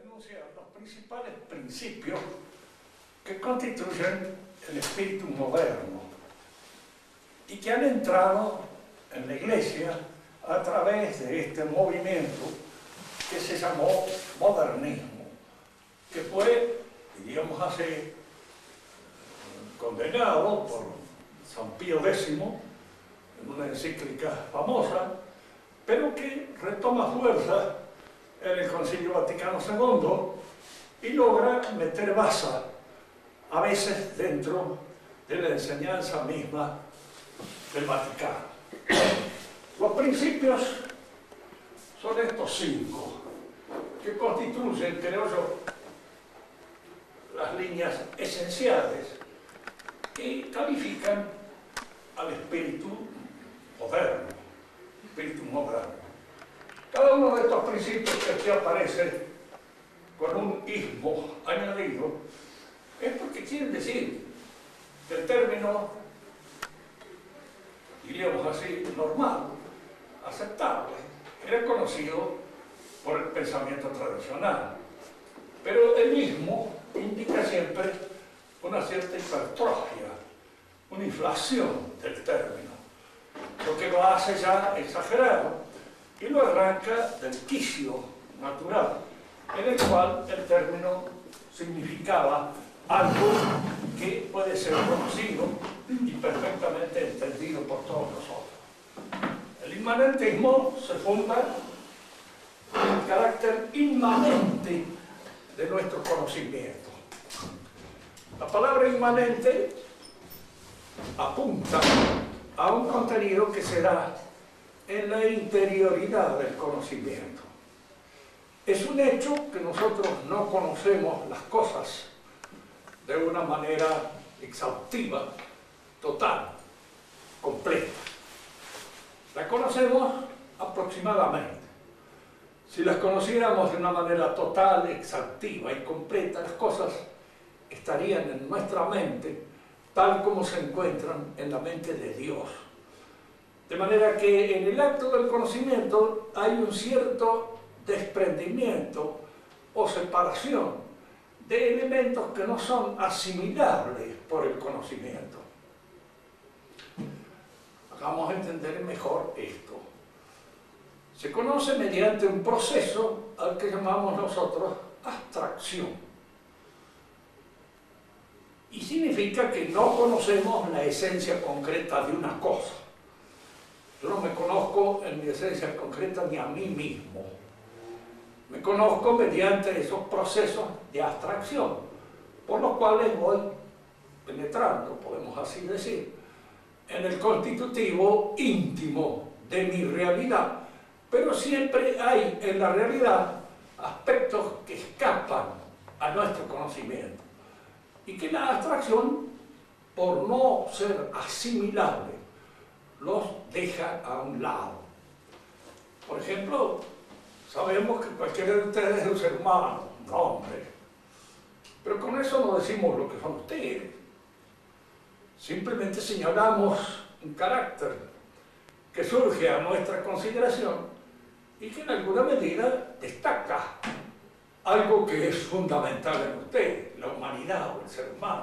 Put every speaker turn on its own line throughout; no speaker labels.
denunciar los principales principios que constituyen el espíritu moderno y que han entrado en la Iglesia a través de este movimiento que se llamó modernismo, que fue, diríamos así, condenado por San Pío X en una encíclica famosa, pero que retoma fuerza en el Concilio Vaticano II y logra meter baza, a veces dentro de la enseñanza misma del Vaticano. Los principios son estos 5, que constituyen, creo yo, las líneas esenciales que califican al espíritu moderno. Cada uno de estos principios que aquí aparece con un ismo añadido es porque quieren decir que el término, diríamos así, normal, aceptable, era conocido por el pensamiento tradicional. Pero el ismo indica siempre una cierta hipertrofia, una inflación del término, lo que lo hace ya exagerado y lo arranca del quicio natural, en el cual el término significaba algo que puede ser conocido y perfectamente entendido por todos nosotros. El inmanentismo se funda en el carácter inmanente de nuestro conocimiento. La palabra inmanente apunta a un contenido que se da en la interioridad del conocimiento. Es un hecho que nosotros no conocemos las cosas de una manera exhaustiva, total, completa. La conocemos aproximadamente. Si las conociéramos de una manera total, exhaustiva y completa, las cosas estarían en nuestra mente tal como se encuentran en la mente de Dios. De manera que en el acto del conocimiento hay un cierto desprendimiento o separación de elementos que no son asimilables por el conocimiento. Hagamos entender mejor esto. Se conoce mediante un proceso al que llamamos nosotros abstracción. Y significa que no conocemos la esencia concreta de una cosa. Yo no me conozco en mi esencia concreta ni a mí mismo. Me conozco mediante esos procesos de abstracción, por los cuales voy penetrando, podemos así decir, en el constitutivo íntimo de mi realidad. Pero siempre hay en la realidad aspectos que escapan a nuestro conocimiento y que la abstracción, por no ser asimilable, los deja a un lado. Por ejemplo, sabemos que cualquiera de ustedes es un ser humano, un hombre, pero con eso no decimos lo que son ustedes. Simplemente señalamos un carácter que surge a nuestra consideración y que en alguna medida destaca algo que es fundamental en usted, la humanidad o el ser humano.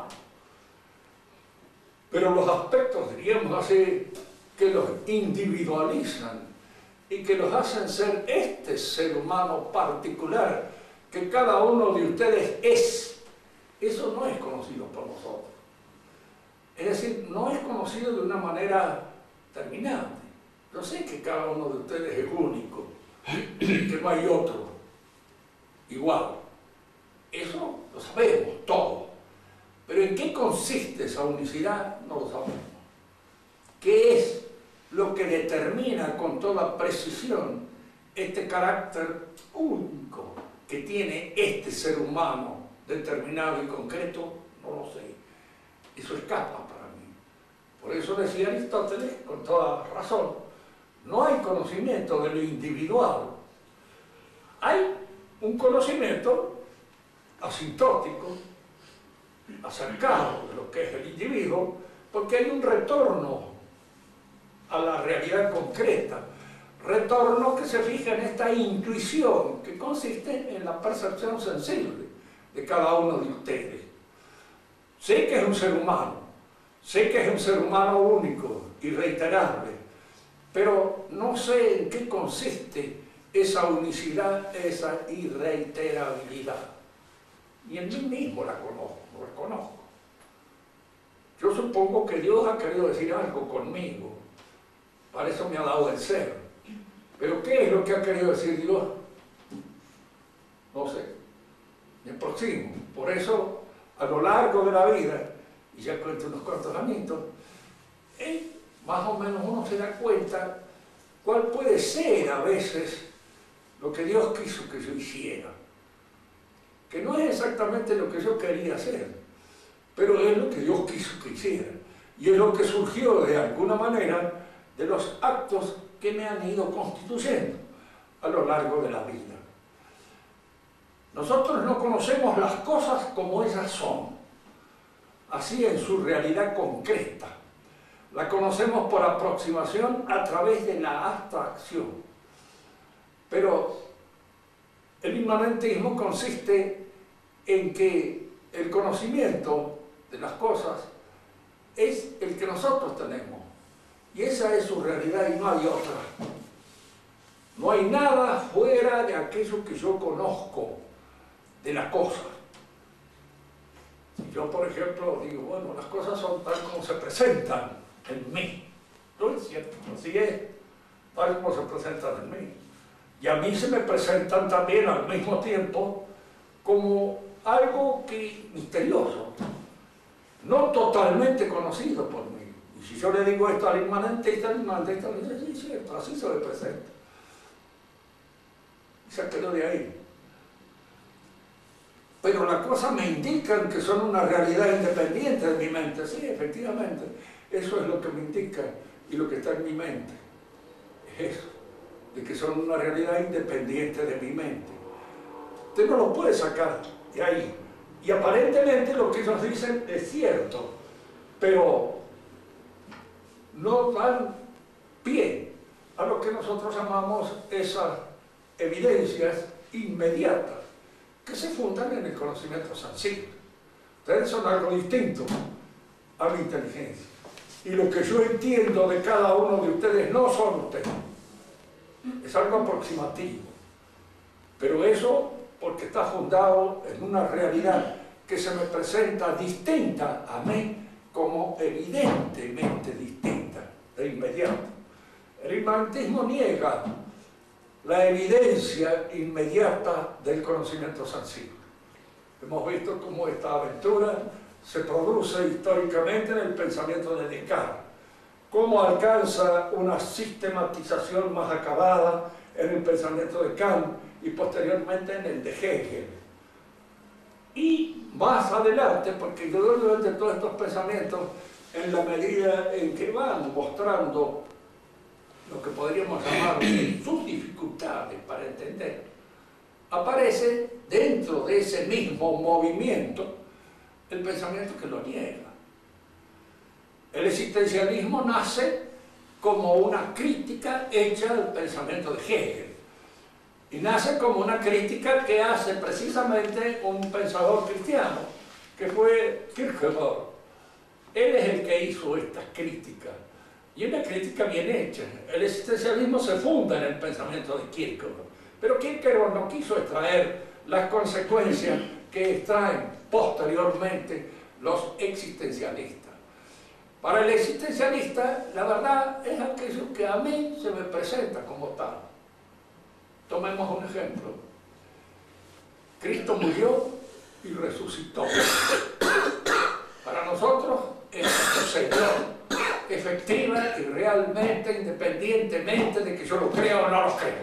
Pero los aspectos, diríamos así, que los individualizan y que los hacen ser este ser humano particular que cada uno de ustedes es, eso no es conocido por nosotros. Es decir, no es conocido de una manera terminante. Yo sé que cada uno de ustedes es único, que no hay otro igual. Eso lo sabemos todo. Pero ¿en qué consiste esa unicidad? No lo sabemos. ¿Qué es lo que determina con toda precisión este carácter único que tiene este ser humano determinado y concreto? No lo sé. Eso escapa para mí. Por eso decía Aristóteles, con toda razón, no hay conocimiento de lo individual. Hay un conocimiento asintótico, acercado de lo que es el individuo, porque hay un retorno a la realidad concreta, retorno que se fija en esta intuición que consiste en la percepción sensible de cada uno de ustedes. Sé que es un ser humano, sé que es un ser humano único, irreiterable, pero no sé en qué consiste esa unicidad, esa irreiterabilidad. Y en mí mismo la reconozco. Yo supongo que Dios ha querido decir algo conmigo, para eso me ha dado el ser. Pero ¿qué es lo que ha querido decir Dios? No sé, me aproximo. Por eso, a lo largo de la vida, y ya cuento unos cuantos añitos, más o menos uno se da cuenta cuál puede ser a veces lo que Dios quiso que yo hiciera. Que no es exactamente lo que yo quería hacer, pero es lo que Dios quiso que hiciera. Y es lo que surgió de alguna manera de los actos que me han ido constituyendo a lo largo de la vida. Nosotros no conocemos las cosas como ellas son, así en su realidad concreta. La conocemos por aproximación a través de la abstracción. Pero el inmanentismo consiste en que el conocimiento de las cosas es el que nosotros tenemos. Y esa es su realidad y no hay otra. No hay nada fuera de aquello que yo conozco de la cosa. Si yo, por ejemplo, digo, bueno, las cosas son tal como se presentan en mí. No es cierto, así es, tal como se presentan en mí. Y a mí se me presentan también al mismo tiempo como algo misterioso, no totalmente conocido por mí. Y si yo le digo esto al inmanentista le dice, sí, cierto, así se me presenta. Y se quedó de ahí. Pero las cosas me indican que son una realidad independiente de mi mente. Sí, efectivamente, eso es lo que me indica y lo que está en mi mente. Es eso, de que son una realidad independiente de mi mente. Usted no lo puede sacar de ahí. Y aparentemente lo que ellos dicen es cierto, pero no dan pie a lo que nosotros llamamos esas evidencias inmediatas que se fundan en el conocimiento sensible. Ustedes son algo distinto a mi inteligencia. Y lo que yo entiendo de cada uno de ustedes no son ustedes. Es algo aproximativo. Pero eso porque está fundado en una realidad que se me presenta distinta a mí como evidentemente distinta, de inmediato. El inmanentismo niega la evidencia inmediata del conocimiento sensible. Hemos visto cómo esta aventura se produce históricamente en el pensamiento de Descartes, cómo alcanza una sistematización más acabada en el pensamiento de Kant y posteriormente en el de Hegel. Y más adelante, porque indudablemente todos estos pensamientos, en la medida en que van mostrando lo que podríamos llamar sus dificultades para entender, aparece dentro de ese mismo movimiento el pensamiento que lo niega. El existencialismo nace como una crítica hecha al pensamiento de Hegel. Y nace como una crítica que hace precisamente un pensador cristiano, que fue Kierkegaard. Él es el que hizo esta crítica. Y una crítica bien hecha. El existencialismo se funda en el pensamiento de Kierkegaard. Pero Kierkegaard no quiso extraer las consecuencias que extraen posteriormente los existencialistas. Para el existencialista, la verdad es aquello que a mí se me presenta como tal. Tomemos un ejemplo. Cristo murió y resucitó. Para nosotros es Señor, efectiva y realmente, independientemente de que yo lo crea o no lo crea.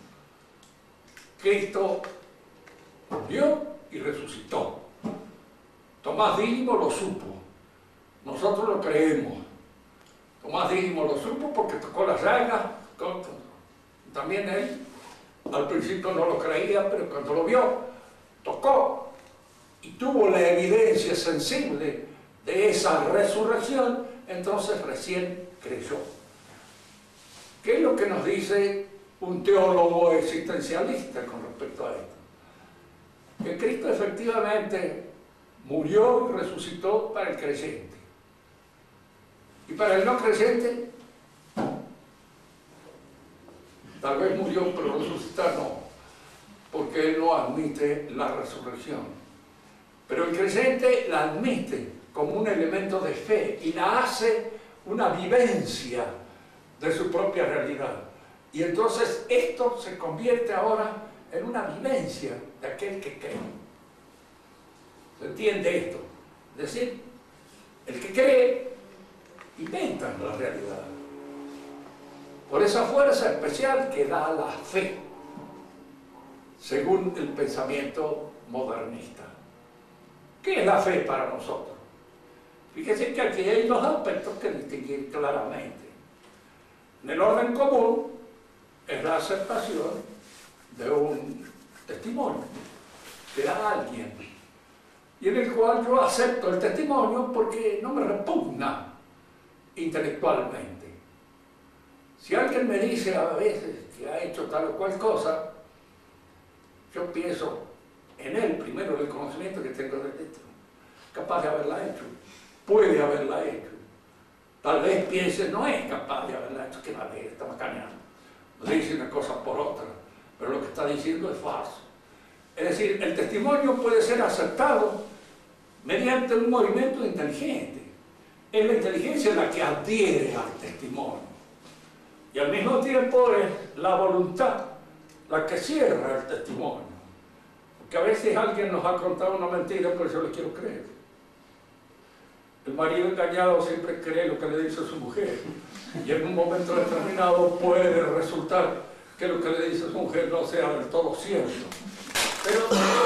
Cristo murió y resucitó. Tomás Dídimo lo supo. Nosotros lo creemos. Tomás Dídimo lo supo porque tocó las llagas. También él al principio no lo creía, pero cuando lo vio, tocó y tuvo la evidencia sensible de esa resurrección, entonces recién creyó. ¿Qué es lo que nos dice un teólogo existencialista con respecto a esto. Que Cristo efectivamente murió y resucitó para el creyente. Y para el no creyente, tal vez murió, pero resucitar no, porque él no admite la resurrección. Pero el creyente la admite como un elemento de fe y la hace una vivencia de su propia realidad. Y entonces esto se convierte ahora en una vivencia de aquel que cree. ¿Se entiende esto? Es decir, el que cree inventa la realidad. Por esa fuerza especial que da la fe, según el pensamiento modernista. ¿Qué es la fe para nosotros? Fíjense que aquí hay dos aspectos que distinguir claramente. En el orden común es la aceptación de un testimonio que da alguien, y en el cual yo acepto el testimonio porque no me repugna intelectualmente. Si alguien me dice a veces que ha hecho tal o cual cosa, yo pienso en él primero, el conocimiento que tengo de esto, capaz de haberla hecho, puede haberla hecho. Tal vez piense, no es capaz de haberla hecho, que la ley está macaneando. Dice una cosa por otra, pero lo que está diciendo es falso. Es decir, el testimonio puede ser aceptado mediante un movimiento inteligente. Es la inteligencia la que adhiere al testimonio. Y al mismo tiempo es la voluntad la que cierra el testimonio. Porque a veces alguien nos ha contado una mentira, pero yo le quiero creer. El marido engañado siempre cree lo que le dice a su mujer. Y en un momento determinado puede resultar que lo que le dice a su mujer no sea del todo cierto. Pero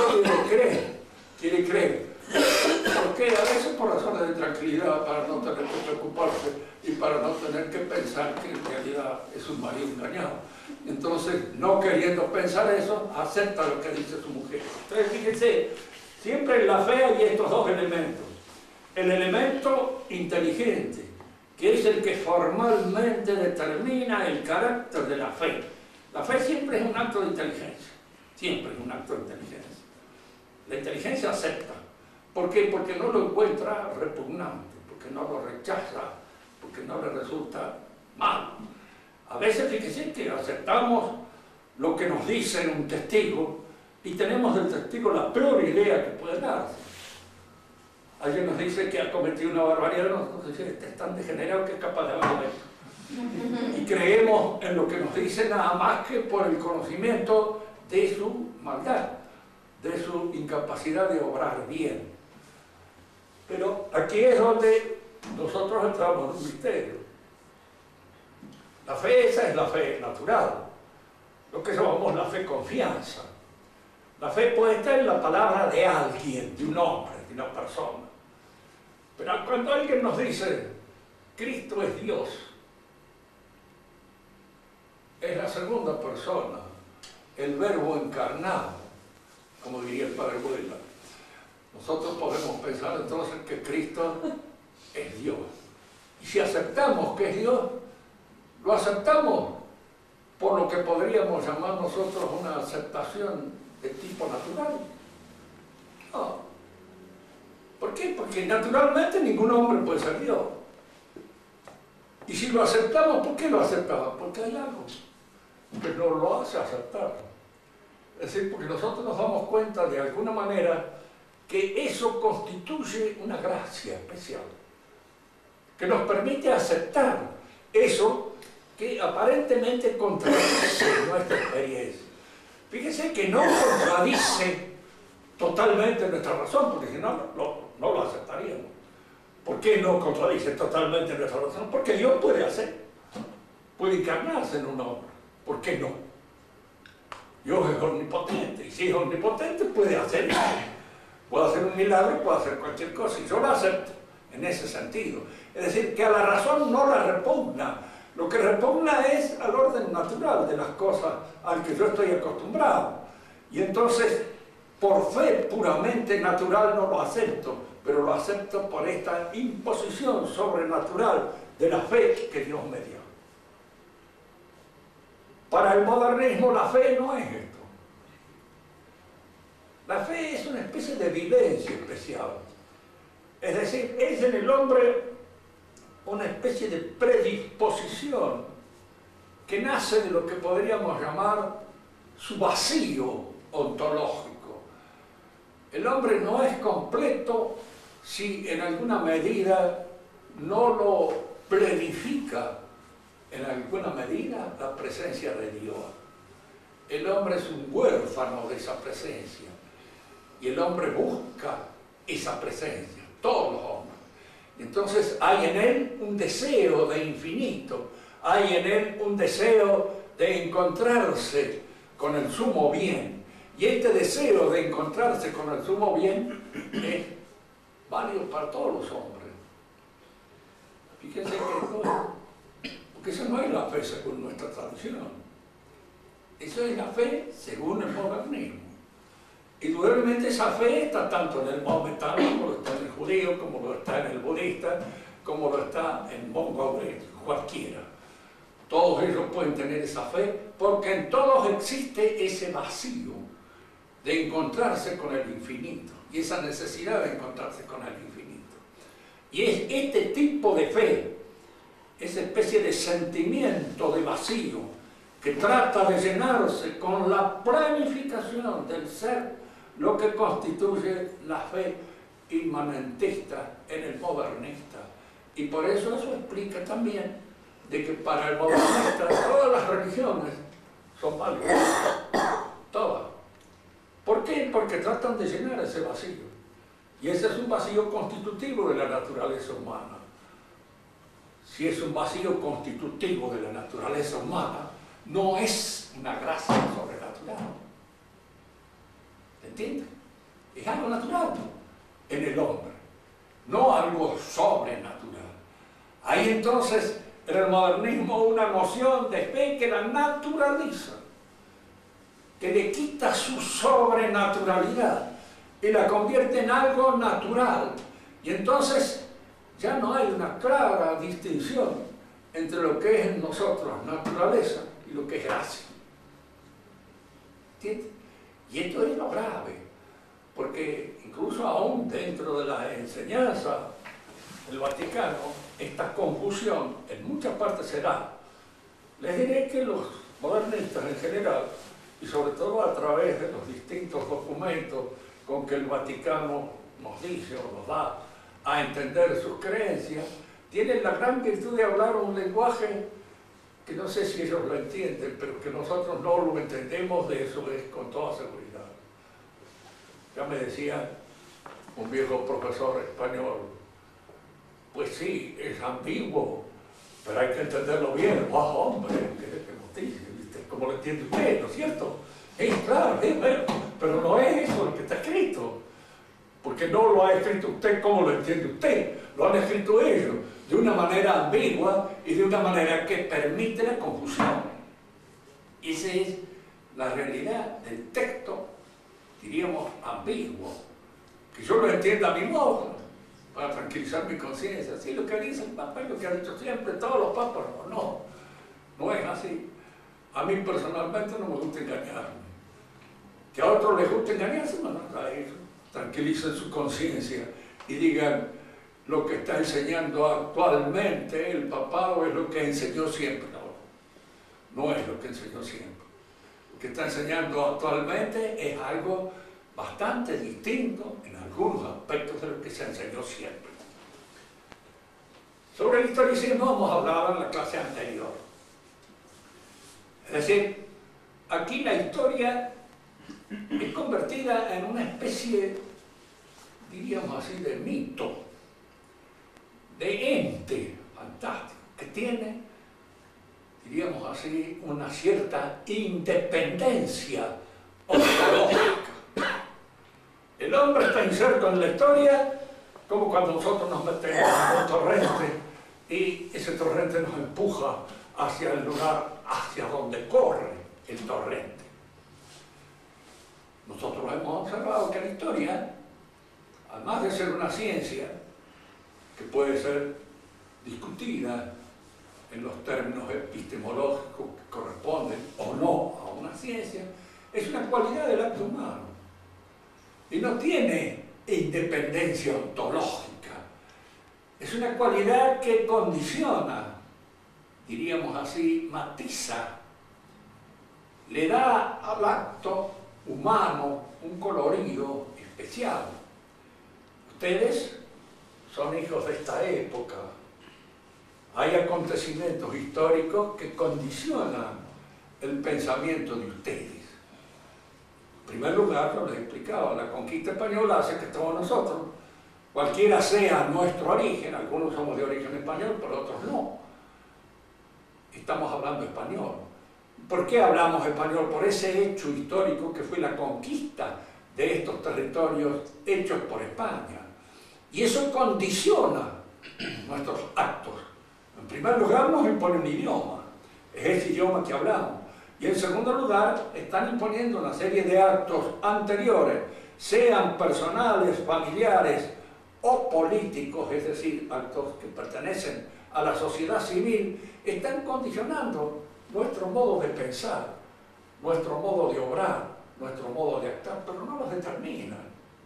quiere creer. Porque a veces por razones de tranquilidad, para no tener que preocuparse y para no tener que pensar que en realidad es un marido engañado. Entonces, no queriendo pensar eso, acepta lo que dice su mujer. Entonces, fíjense, siempre en la fe hay estos dos elementos. El elemento inteligente, que es el que formalmente determina el carácter de la fe. La fe siempre es un acto de inteligencia. Siempre es un acto de inteligencia. La inteligencia acepta. ¿Por qué? Porque no lo encuentra repugnante, porque no lo rechaza, porque no le resulta mal. A veces, fíjense que aceptamos lo que nos dice un testigo y tenemos del testigo la peor idea que puede darse. Alguien nos dice que ha cometido una barbaridad, nos dice, este es tan degenerado que es capaz de haberlo hecho. Y creemos en lo que nos dice nada más que por el conocimiento de su maldad, de su incapacidad de obrar bien. Pero aquí es donde nosotros entramos en un misterio. La fe esa es la fe natural, lo que llamamos la fe confianza. La fe puesta en la palabra de alguien, de un hombre, de una persona. Pero cuando alguien nos dice, Cristo es Dios, es la segunda persona, el verbo encarnado, como diría el padre Buela. Nosotros podemos pensar entonces que Cristo es Dios. Y si aceptamos que es Dios, lo aceptamos por lo que podríamos llamar nosotros una aceptación de tipo natural. No. ¿Por qué? Porque naturalmente ningún hombre puede ser Dios. Y si lo aceptamos, ¿por qué lo aceptamos? Porque hay algo que nos lo hace aceptar. Es decir, porque nosotros nos damos cuenta de alguna manera que eso constituye una gracia especial, que nos permite aceptar eso que aparentemente contradice nuestra experiencia. Fíjense que no contradice totalmente nuestra razón, porque si no, no lo aceptaríamos. ¿Por qué no contradice totalmente nuestra razón? Porque Dios puede hacer, puede encarnarse en un hombre. ¿Por qué no? Dios es omnipotente, y si es omnipotente puede hacer eso. Puede hacer un milagro, puede hacer cualquier cosa, y yo lo acepto en ese sentido. Es decir, que a la razón no la repugna. Lo que repugna es al orden natural de las cosas al que yo estoy acostumbrado. Y entonces, por fe puramente natural no lo acepto, pero lo acepto por esta imposición sobrenatural de la fe que Dios me dio. Para el modernismo la fe no es esto. La fe es una especie de vivencia especial. Es decir, es en el hombre una especie de predisposición que nace de lo que podríamos llamar su vacío ontológico. El hombre no es completo si en alguna medida no lo plenifica en alguna medida la presencia de Dios. El hombre es un huérfano de esa presencia y el hombre busca esa presencia, todos los hombres. Entonces hay en él un deseo de infinito, hay en él un deseo de encontrarse con el sumo bien. Y este deseo de encontrarse con el sumo bien es válido para todos los hombres. Fíjense que porque eso no es la fe según nuestra tradición. Eso es la fe según el modernismo. Indudablemente esa fe está tanto en el maometano como lo está en el judío, como lo está en el budista, como lo está en mongo, cualquiera. Todos ellos pueden tener esa fe porque en todos existe ese vacío de encontrarse con el infinito y esa necesidad de encontrarse con el infinito. Y es este tipo de fe, esa especie de sentimiento de vacío que trata de llenarse con la planificación del ser, lo que constituye la fe inmanentista en el modernista. Y por eso explica también de que para el modernista todas las religiones son válidas, todas. ¿Por qué? Porque tratan de llenar ese vacío. Y ese es un vacío constitutivo de la naturaleza humana. Si es un vacío constitutivo de la naturaleza humana, no es una gracia sobrenatural. ¿Entiendes? Es algo natural en el hombre, no algo sobrenatural. Hay entonces en el modernismo una noción de fe que la naturaliza, que le quita su sobrenaturalidad y la convierte en algo natural. Y entonces ya no hay una clara distinción entre lo que es en nosotros naturaleza y lo que es gracia. ¿Entiendes? Y esto es lo grave, porque incluso aún dentro de la enseñanza del Vaticano, esta confusión en muchas partes se da. Les diré que los modernistas en general, y sobre todo a través de los distintos documentos con que el Vaticano nos dice o nos da a entender sus creencias, tienen la gran virtud de hablar un lenguaje que no sé si ellos lo entienden, pero que nosotros no lo entendemos, de eso es con toda seguridad. Ya me decía un viejo profesor español, pues sí, es ambiguo, pero hay que entenderlo bien. ¡Oh, hombre! ¡Qué noticia! Como lo entiende usted, ¿no es cierto? Claro, pero no es eso lo que está escrito, porque no lo ha escrito usted como lo entiende usted, lo han escrito ellos, de una manera ambigua y de una manera que permite la confusión. Esa es la realidad del texto, diríamos, ambiguo, que yo lo entienda a mi modo, para tranquilizar mi conciencia. Así lo que dice el Papa es lo que ha dicho siempre todos los papas. No es así. A mí personalmente no me gusta engañarme. Que a otros les gusta engañarse, no, a ellos. Tranquilicen su conciencia y digan lo que está enseñando actualmente el papado es lo que enseñó siempre. No es lo que enseñó siempre. Lo que está enseñando actualmente es algo bastante distinto en algunos aspectos de lo que se enseñó siempre. Sobre el historicismo hemos hablado en la clase anterior. Es decir, aquí la historia es convertida en una especie, diríamos así, de mito, de ente fantástico, que tiene, diríamos así, una cierta independencia ontológica. El hombre está inserto en la historia como cuando nosotros nos metemos en un torrente y ese torrente nos empuja hacia el lugar hacia donde corre el torrente. Nosotros hemos observado que la historia, además de ser una ciencia que puede ser discutida en los términos epistemológicos que corresponden o no a una ciencia, es una cualidad del acto humano y no tiene independencia ontológica. Es una cualidad que condiciona, diríamos así, matiza, le da al acto humano un colorido especial. Ustedes son hijos de esta época. Hay acontecimientos históricos que condicionan el pensamiento de ustedes. En primer lugar, como les explicaba, la conquista española hace que todos nosotros, cualquiera sea nuestro origen, algunos somos de origen español, pero otros no, estamos hablando español. ¿Por qué hablamos español? Por ese hecho histórico que fue la conquista de estos territorios hechos por España. Y eso condiciona nuestros actos. En primer lugar, nos impone un idioma, es ese idioma que hablamos. Y en segundo lugar, están imponiendo una serie de actos anteriores, sean personales, familiares o políticos, es decir, actos que pertenecen a la sociedad civil, están condicionando nuestro modo de pensar, nuestro modo de obrar, nuestro modo de actuar, pero no los determinan.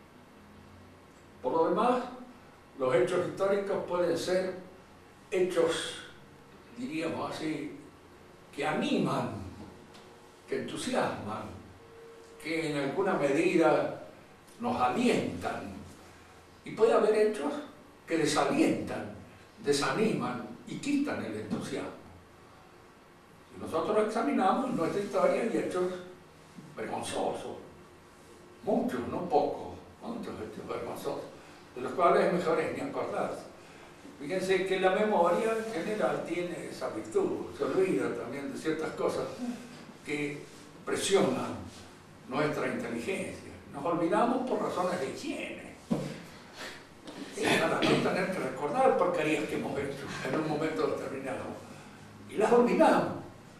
Por lo demás, los hechos históricos pueden ser hechos, diríamos así, que animan, que entusiasman, que en alguna medida nos alientan. Y puede haber hechos que desalientan, desaniman y quitan el entusiasmo. Si nosotros examinamos nuestra historia, hay hechos vergonzosos, muchos, no pocos, muchos hechos vergonzosos, de los cuales es mejor ni acordarse. Fíjense que la memoria en general tiene esa virtud, se olvida también de ciertas cosas que presionan nuestra inteligencia. Nos olvidamos por razones de higiene. Para no tener que recordar porquerías que hemos hecho en un momento determinado. Y las olvidamos.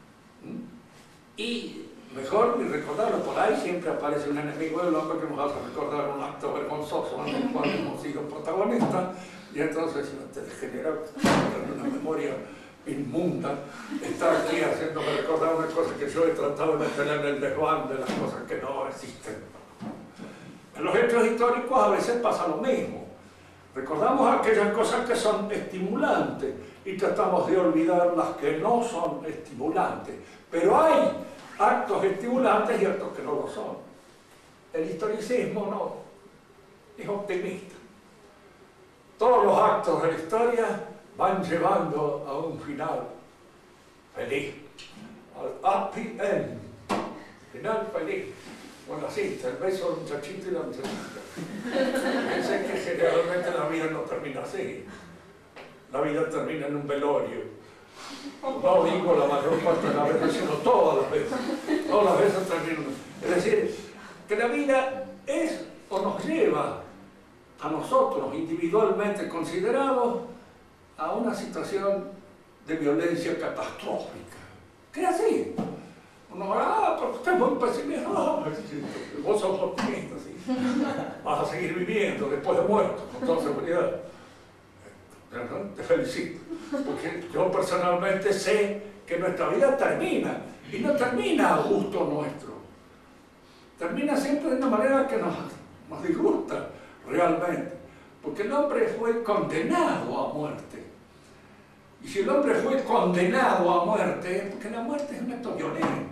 Y mejor ni recordarlo. Por ahí siempre aparece un enemigo del hombre que nos hace recordar un acto vergonzoso en el cual hemos sido protagonistas. Y entonces, si no te degenera una memoria inmunda, estar aquí haciéndome recordar una cosa que yo he tratado de tener en el desván de las cosas que no existen. En los hechos históricos a veces pasa lo mismo. Recordamos aquellas cosas que son estimulantes y tratamos de olvidar las que no son estimulantes. Pero hay actos estimulantes y actos que no lo son. El historicismo no, es optimista. Todos los actos de la historia van llevando a un final feliz, al happy end, final feliz. Con la cinta, el beso del muchachito y la muchachita. Pensé que generalmente la vida no termina así. La vida termina en un velorio. No digo la mayor parte de las veces, sino todas las veces. Todas las veces terminan. Es decir, que la vida es o nos lleva a nosotros individualmente considerados a una situación de violencia catastrófica. ¿Qué es así? Uno va, porque usted es muy pesimista, vos sos optimista, ¿sí? Vas a seguir viviendo después de muerto, con toda seguridad. Te felicito, porque yo personalmente sé que nuestra vida termina, y no termina a gusto nuestro. Termina siempre de una manera que nos disgusta realmente, porque el hombre fue condenado a muerte. Y si el hombre fue condenado a muerte, porque la muerte es un acto violento.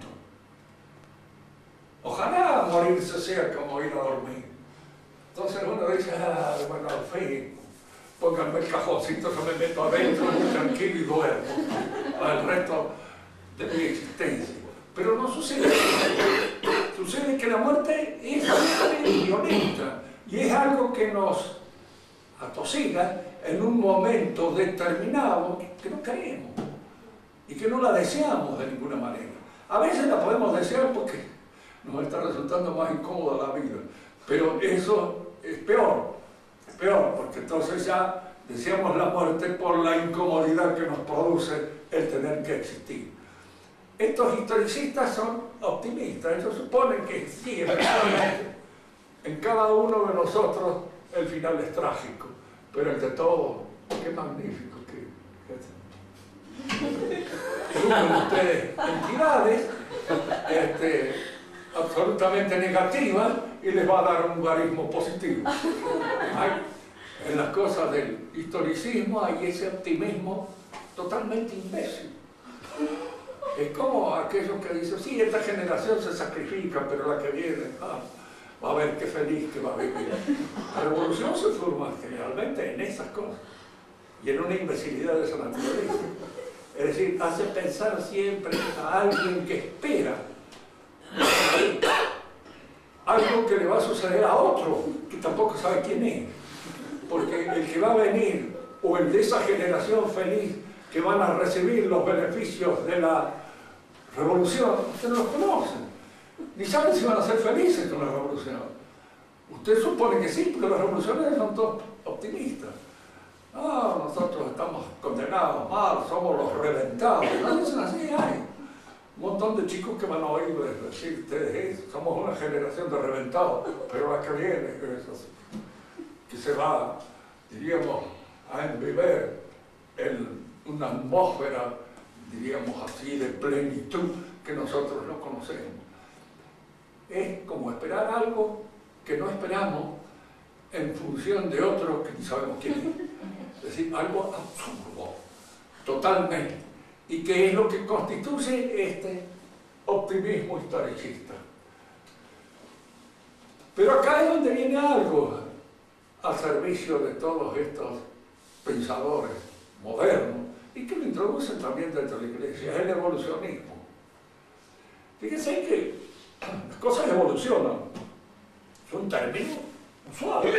Ojalá morirse sea como ir a dormir. Entonces uno dice, bueno, al fin, pónganme el cajoncito, yo me meto adentro, muy tranquilo y duermo al resto de mi existencia. Pero no sucede eso. Sucede que la muerte es violenta y es algo que nos atosiga en un momento determinado que no queremos y que no la deseamos de ninguna manera. A veces la podemos desear porque nos está resultando más incómoda la vida, pero eso es peor, porque entonces ya deseamos la muerte por la incomodidad que nos produce el tener que existir. Estos historicistas son optimistas, ellos suponen que sí, efectivamente, en cada uno de nosotros el final es trágico, pero el de todos, qué magnífico que es. Busquen ustedes entidades absolutamente negativas y les va a dar un guarismo positivo. En las cosas del historicismo hay ese optimismo totalmente imbécil. Es como aquellos que dicen, sí, esta generación se sacrifica, pero la que viene va a ver qué feliz que va a vivir. La revolución se forma generalmente en esas cosas y en una imbecilidad de esa naturaleza. Es decir, hace pensar siempre a alguien que espera algo que le va a suceder a otro, que tampoco sabe quién es. Porque el que va a venir, o el de esa generación feliz, que van a recibir los beneficios de la revolución, ustedes no los conocen. Ni saben si van a ser felices con la revolución. Usted supone que sí, porque los revolucionarios son todos optimistas. No, nosotros estamos condenados mal, somos los reventados. No dicen así, hay un montón de chicos que van a oír decir, ustedes somos una generación de reventados, pero la que viene, que se va, diríamos, a embeber en una atmósfera, diríamos así, de plenitud que nosotros no conocemos. Es como esperar algo que no esperamos en función de otro que ni sabemos quién es. Es decir, algo absurdo, totalmente, y que es lo que constituye este optimismo historicista. Pero acá es donde viene algo al servicio de todos estos pensadores modernos y que lo introducen también dentro de la Iglesia, es el evolucionismo. Fíjense que las cosas evolucionan, es un término suave.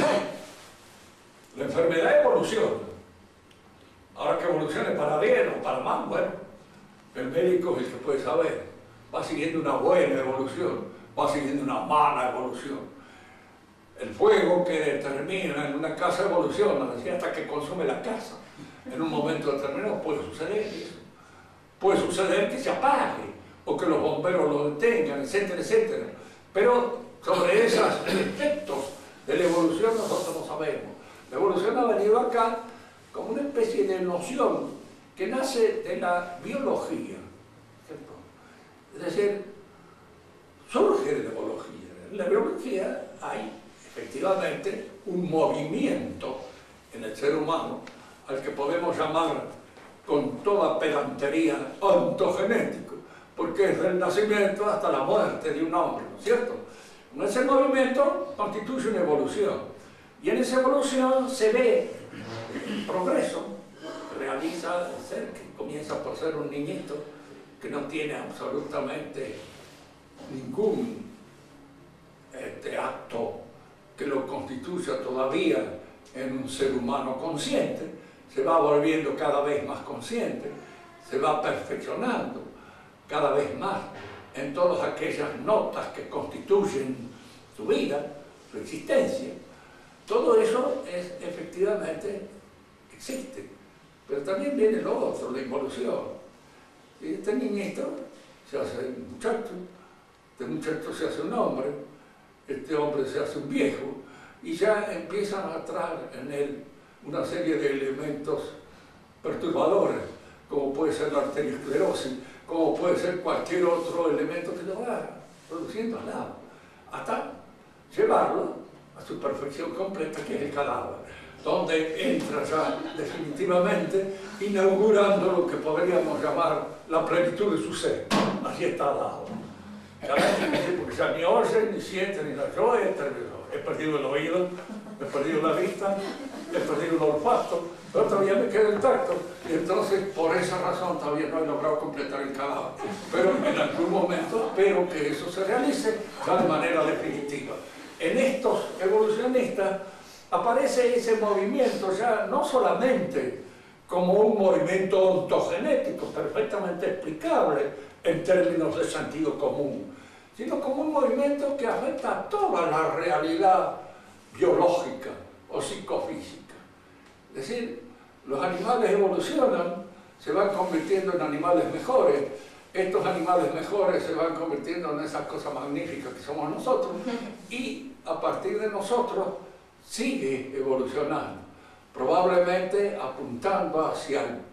La enfermedad evoluciona. Ahora que evolucione para bien o para mal, bueno, el médico es el que puede saber. Va siguiendo una buena evolución, va siguiendo una mala evolución. El fuego que determina en una casa evoluciona, decía, hasta que consume la casa. En un momento determinado puede suceder eso. Puede suceder que se apague, o que los bomberos lo detengan, etcétera, etcétera. Pero sobre esos efectos de la evolución nosotros no sabemos. La evolución ha venido acá como una especie de noción que nace de la biología, ¿cierto? Es decir, surge de la biología. En la biología hay efectivamente un movimiento en el ser humano al que podemos llamar con toda pedantería ontogenético, porque es del nacimiento hasta la muerte de un hombre, ¿no es cierto? Ese movimiento constituye una evolución. Y en esa evolución se ve el progreso que realiza el ser, que comienza por ser un niñito que no tiene absolutamente ningún acto que lo constituya todavía en un ser humano consciente, se va volviendo cada vez más consciente, se va perfeccionando cada vez más en todas aquellas notas que constituyen su vida, su existencia. Todo eso es, efectivamente existe, pero también viene lo otro, la involución. Y este niñito se hace un muchacho, este muchacho se hace un hombre, este hombre se hace un viejo, y ya empiezan a entrar en él una serie de elementos perturbadores, como puede ser la arteriosclerosis, como puede ser cualquier otro elemento que lo va produciendo al lado, hasta llevarlo a su perfección completa, que es el cadáver, donde entra ya definitivamente inaugurando lo que podríamos llamar la plenitud de su ser. Así está dado. Porque ya ni oye, ni siente, ni nada. Yo he perdido el oído, he perdido la vista, he perdido el olfato, pero todavía me queda el tacto. Y entonces, por esa razón, todavía no he logrado completar el cadáver. Pero en algún momento espero que eso se realice ya de manera definitiva. En estos evolucionistas aparece ese movimiento ya no solamente como un movimiento ontogenético perfectamente explicable en términos de sentido común, sino como un movimiento que afecta a toda la realidad biológica o psicofísica. Es decir, los animales evolucionan, se van convirtiendo en animales mejores. Estos animales mejores se van convirtiendo en esas cosas magníficas que somos nosotros, y a partir de nosotros sigue evolucionando, probablemente apuntando hacia el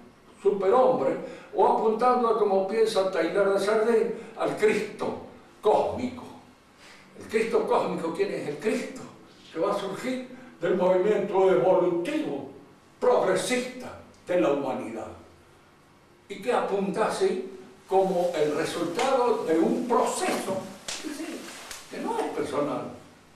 superhombre, o apuntando a, como piensa Teilhard de Chardin, al Cristo cósmico. ¿El Cristo cósmico quién es? El Cristo que va a surgir del movimiento evolutivo, progresista de la humanidad, y que apunta así como el resultado de un proceso que no es personal,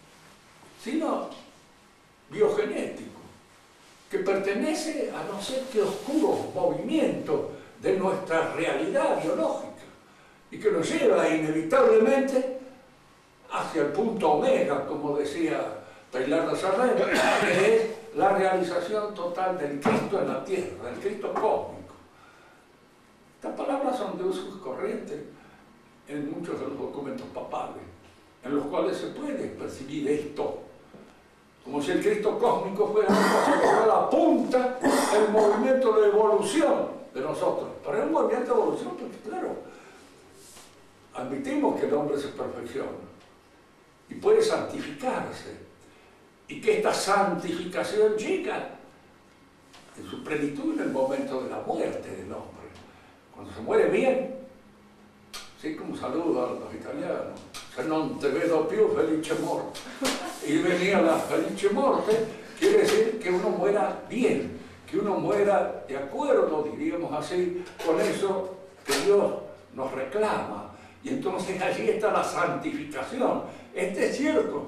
sino biogenético, que pertenece a no sé qué oscuro movimiento de nuestra realidad biológica y que nos lleva inevitablemente hacia el punto omega, como decía Teilhard de Chardin, que es la realización total del Cristo en la tierra, del Cristo cósmico. Estas palabras son de uso corriente en muchos de los documentos papales, en los cuales se puede percibir esto, como si el Cristo cósmico fuera la punta del movimiento de evolución de nosotros. Pero es un movimiento de evolución porque, claro, admitimos que el hombre se perfecciona y puede santificarse, y que esta santificación llega en su plenitud en el momento de la muerte del hombre. Cuando se muere bien, así como saludo a los italianos, se non te vedo più felice morte. Y venía la felice morte, quiere decir que uno muera bien, que uno muera de acuerdo, diríamos así, con eso que Dios nos reclama. Y entonces allí está la santificación. Es cierto,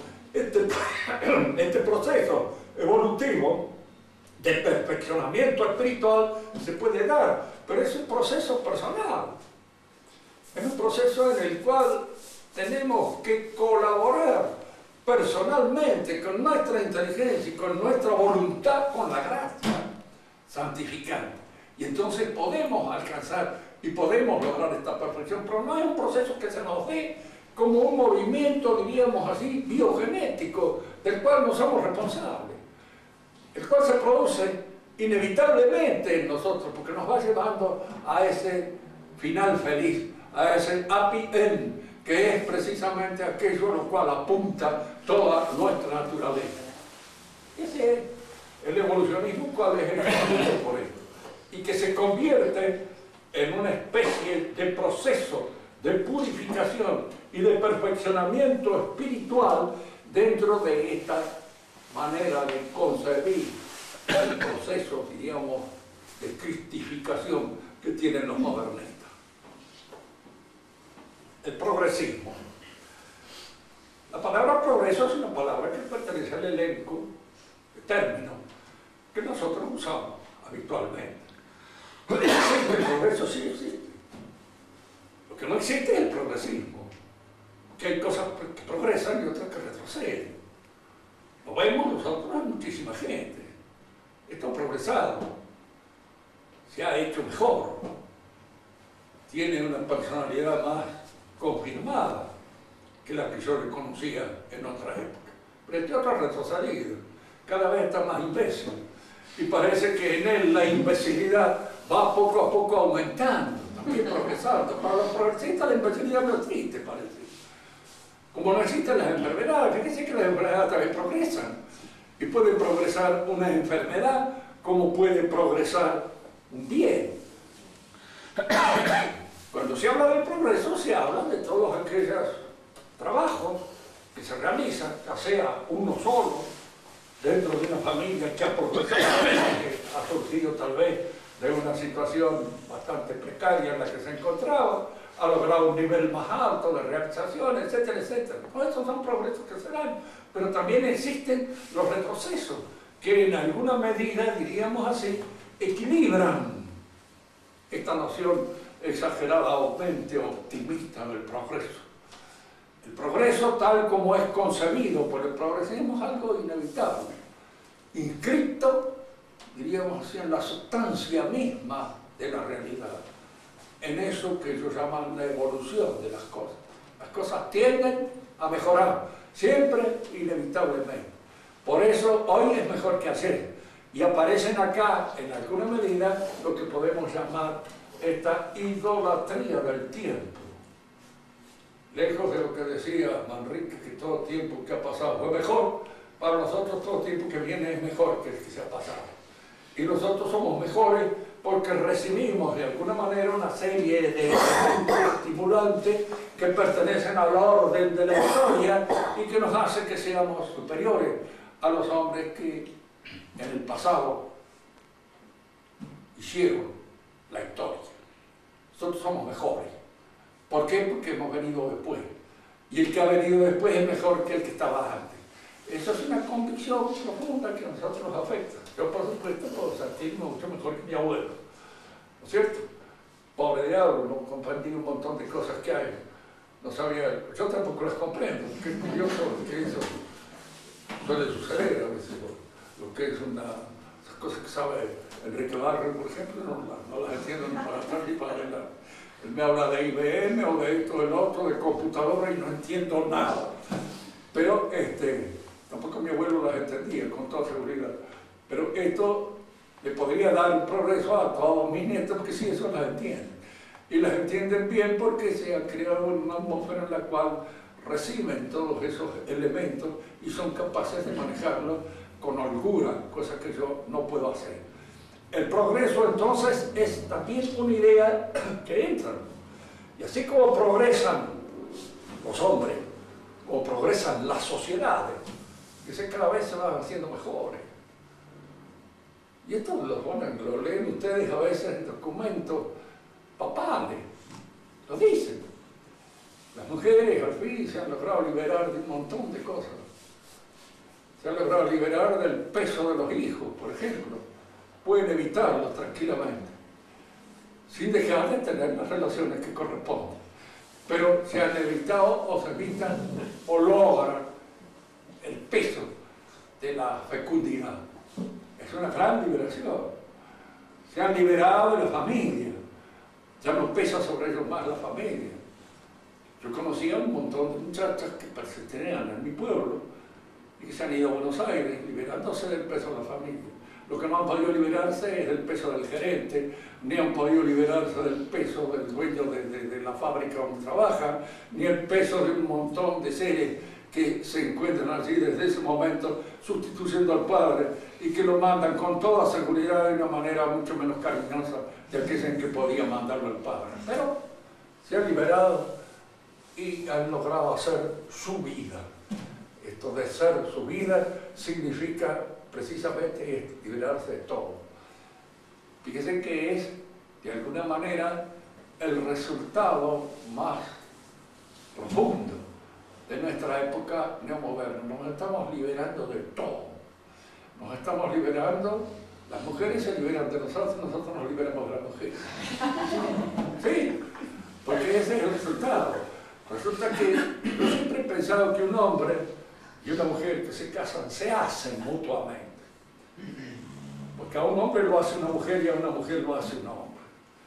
este proceso evolutivo de perfeccionamiento espiritual se puede dar, pero es un proceso personal. Es un proceso en el cual tenemos que colaborar personalmente con nuestra inteligencia y con nuestra voluntad, con la gracia santificante. Y entonces podemos alcanzar y podemos lograr esta perfección, pero no es un proceso que se nos dé como un movimiento, diríamos así, biogenético, del cual no somos responsables, el cual se produce inevitablemente en nosotros, porque nos va llevando a ese final feliz, a ese happy end, que es precisamente aquello a lo cual apunta toda nuestra naturaleza. Ese es el evolucionismo, cual es el camino por esto, y que se convierte en una especie de proceso de purificación y de perfeccionamiento espiritual dentro de esta manera de concebir el proceso, diríamos, de cristificación que tienen los modernistas. El progresismo. La palabra progreso es una palabra que pertenece al elenco de términos que nosotros usamos habitualmente. El progreso sí existe. Lo que no existe es el progresismo, que hay cosas que progresan y otras que retroceden. Lo vemos nosotros, hay muchísima gente. Esto ha progresado, se ha hecho mejor, tiene una personalidad más confirmada que la que yo le conocía en otra época. Pero este otro ha retrocedido, cada vez está más imbécil, y parece que en él la imbecilidad va poco a poco aumentando, también progresando. Para los progresistas la imbecilidad no existe, parece. Como no existen las enfermedades, fíjense que las enfermedades también progresan, y puede progresar una enfermedad como puede progresar un bien. Cuando se habla del progreso, se habla de todos aquellos trabajos que se realizan, ya sea uno solo, dentro de una familia que ha progresado, que ha surgido tal vez de una situación bastante precaria en la que se encontraba, ha logrado un nivel más alto de realización, etcétera, etcétera. Pues esos son progresos que se dan, pero también existen los retrocesos, que en alguna medida, diríamos así, equilibran esta noción exageradamente optimista del progreso. El progreso, tal como es concebido por el progresismo, es algo inevitable, inscrito, diríamos así, en la sustancia misma de la realidad, en eso que ellos llaman la evolución de las cosas. Las cosas tienden a mejorar, siempre, inevitablemente. Por eso hoy es mejor que ayer, y aparecen acá, en alguna medida, lo que podemos llamar esta idolatría del tiempo. Lejos de lo que decía Manrique, que todo tiempo que ha pasado fue mejor, para nosotros todo tiempo que viene es mejor que el que se ha pasado. Y nosotros somos mejores porque recibimos de alguna manera una serie de estimulantes que pertenecen al orden de la historia y que nos hace que seamos superiores a los hombres que en el pasado hicieron la historia. Nosotros somos mejores. ¿Por qué? Porque hemos venido después. Y el que ha venido después es mejor que el que estaba antes. Eso es una convicción profunda que a nosotros nos afecta. Yo, por supuesto, puedo sentirme mucho mejor que mi abuelo, ¿no es cierto? Pobre diablo, no comprendí un montón de cosas que hay. No sabía, yo tampoco las comprendo. Qué curioso que eso suele suceder a veces. Lo que es esas cosas que sabe Enrique Barrio, por ejemplo, no las entiendo ni para atrás ni para adelante. Él me habla de IBM o de esto, del otro, de computadora y no entiendo nada. Pero tampoco mi abuelo las entendía con toda seguridad. Pero esto le podría dar un progreso a todos mis nietos, porque sí, eso las entienden. Y las entienden bien porque se ha creado una atmósfera en la cual reciben todos esos elementos y son capaces de manejarlos con holgura, cosa que yo no puedo hacer. El progreso entonces es también una idea que entra. Y así como progresan los hombres, o progresan las sociedades, que cada vez se van haciendo mejores. Y esto lo leen ustedes a veces en documentos papales, lo dicen. Las mujeres al fin se han logrado liberar de un montón de cosas. Se han logrado liberar del peso de los hijos, por ejemplo. Pueden evitarlo tranquilamente, sin dejar de tener las relaciones que corresponden. Pero se han evitado o se evitan o logran el peso de la fecundidad. Es una gran liberación. Se han liberado de la familia. Ya no pesa sobre ellos más la familia. Yo conocía un montón de muchachas que pertenecían en mi pueblo y que se han ido a Buenos Aires liberándose del peso de la familia. Lo que no han podido liberarse es del peso del gerente, ni han podido liberarse del peso del dueño de la fábrica donde trabajan, ni el peso de un montón de seres que se encuentran allí desde ese momento sustituyendo al padre y que lo mandan con toda seguridad de una manera mucho menos cariñosa de aquella en que podía mandarlo al padre. Pero se han liberado y han logrado hacer su vida. Esto de ser su vida significa precisamente liberarse de todo. Fíjense que es, de alguna manera, el resultado más profundo de nuestra época neomoderna. Nos estamos liberando de todo. Nos estamos liberando, las mujeres se liberan de nosotros nos liberamos de las mujeres. Sí, porque ese es el resultado. Resulta que yo siempre he pensado que un hombre y una mujer que se casan se hacen mutuamente. Porque a un hombre lo hace una mujer y a una mujer lo hace un hombre.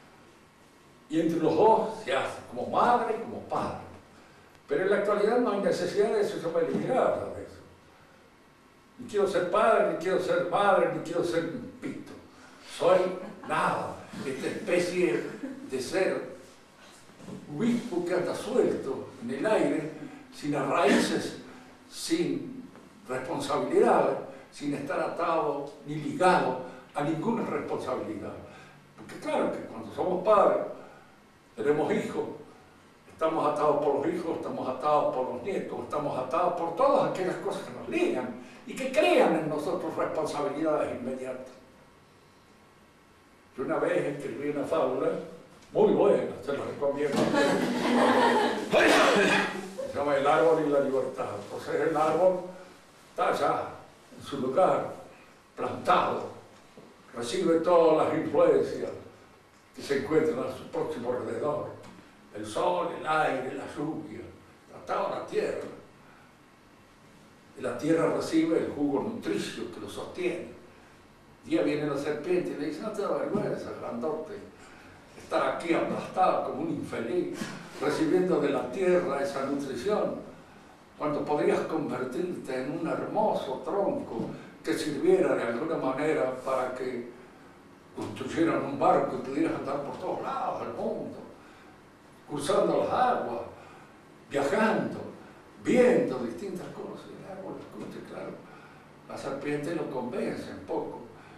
Y entre los dos se hace como madre y como padre. Pero en la actualidad no hay necesidad de eso, se puede liberar de eso. Ni quiero ser padre, ni quiero ser madre, ni quiero ser un pito. Soy nada, esta especie de ser obispo que anda suelto en el aire, sin raíces, sin responsabilidad, sin estar atado ni ligado a ninguna responsabilidad. Porque claro que cuando somos padres, tenemos hijos, estamos atados por los hijos, estamos atados por los nietos, estamos atados por todas aquellas cosas que nos ligan y que crean en nosotros responsabilidades inmediatas. Yo una vez escribí una fábula muy buena, se la recomiendo. Se llama El árbol y la libertad. Entonces el árbol está allá, en su lugar, plantado, recibe todas las influencias que se encuentran a su próximo alrededor. El sol, el aire, la lluvia, atado a la tierra. Y la tierra recibe el jugo nutricio que lo sostiene. Un día viene la serpiente y le dice, no te da vergüenza, grandote, estar aquí aplastado como un infeliz, recibiendo de la tierra esa nutrición, cuando podrías convertirte en un hermoso tronco que sirviera de alguna manera para que construyeran un barco y pudieras andar por todos lados del mundo, cruzando las aguas, viajando, viendo distintas cosas. Y el árbol escucha, claro, la serpiente lo convence un poco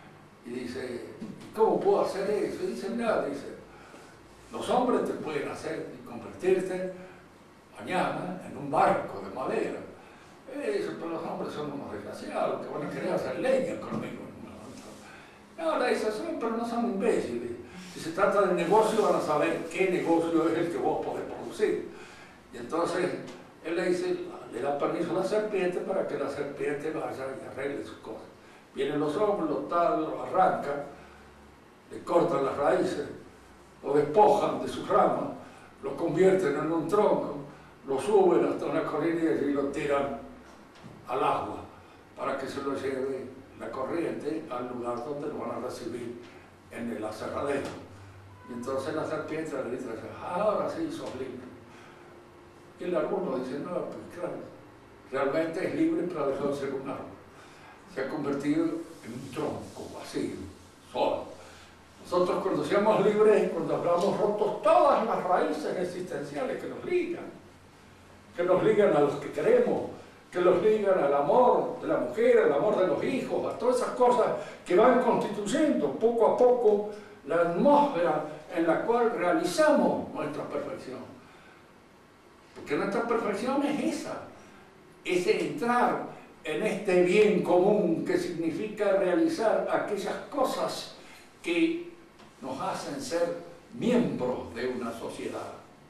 Y dice, ¿cómo puedo hacer eso? Y dice, mira, dice, los hombres te pueden hacer y convertirte mañana en un barco de madera. Eso, pero los hombres son unos desgraciados que van a querer hacer leña conmigo. Ahora dice, pero no son imbéciles. Si se trata de negocio, van a saber qué negocio es el que vos podés producir. Y entonces él le dice, le da permiso a la serpiente para que la serpiente vaya y arregle sus cosas. Vienen los hombres, los talan, los arrancan, le cortan las raíces, lo despojan de sus ramas, lo convierten en un tronco, lo suben hasta una corriente y lo tiran al agua para que se lo lleve la corriente al lugar donde lo van a recibir en el aserradero. Y entonces la serpiente le dice, ahora sí sos libre. Y el árbol dice, no, pues claro, realmente es libre, pero dejó de ser un árbol. Se ha convertido en un tronco vacío, solo. Nosotros cuando seamos libres, cuando hablamos rotos todas las raíces existenciales que nos ligan a los que queremos, que nos ligan al amor de la mujer, al amor de los hijos, a todas esas cosas que van constituyendo poco a poco la atmósfera en la cual realizamos nuestra perfección. Porque nuestra perfección es esa, es entrar en este bien común que significa realizar aquellas cosas que nos hacen ser miembros de una sociedad.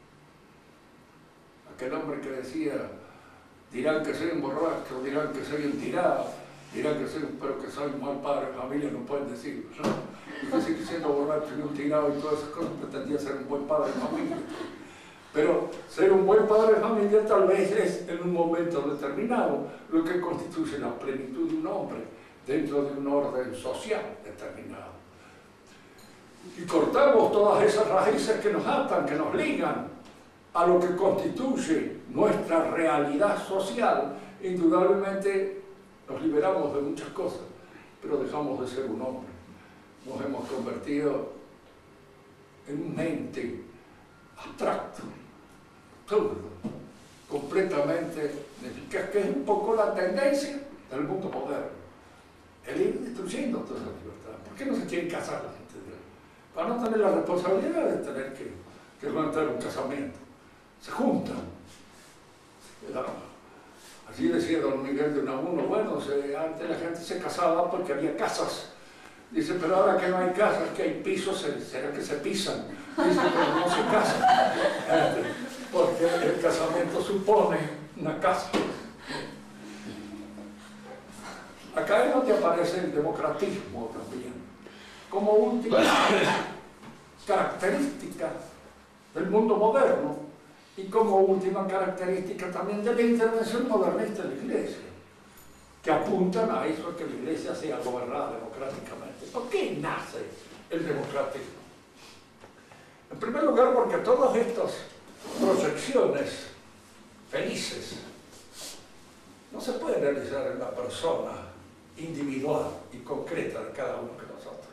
Aquel hombre que decía, dirán que soy un borracho, dirán que soy un tirado, dirán que soy, pero que soy un mal padre de familia, no pueden decirlo, ¿no? Y que sigue siendo borracho y un tirado y todas esas cosas, pretendía ser un buen padre de familia. Pero ser un buen padre de familia tal vez es en un momento determinado lo que constituye la plenitud de un hombre dentro de un orden social determinado. Y cortamos todas esas raíces que nos atan, que nos ligan a lo que constituye nuestra realidad social. Indudablemente nos liberamos de muchas cosas, pero dejamos de ser un hombre. Nos hemos convertido en un ente abstracto, todo, completamente ineficaz, que es un poco la tendencia del mundo moderno. El ir destruyendo toda esa libertad. ¿Por qué no se quieren casar la gente de hoy? Para no tener la responsabilidad de tener que levantar un casamiento. Se juntan. Así decía don Miguel de Unamuno, bueno, antes la gente se casaba porque había casas. Dice, pero ahora que no hay casas, que hay pisos, ¿será que se pisan? Dice, pero no se casan. Porque el casamiento supone una casa. Acá es donde aparece el democratismo también, como última característica del mundo moderno y como última característica también de la intervención modernista en la Iglesia, que apuntan a eso, a que la Iglesia sea gobernada democráticamente. ¿Por qué nace el democratismo? En primer lugar, porque todas estas proyecciones felices no se pueden realizar en la persona individual y concreta de cada uno de nosotros.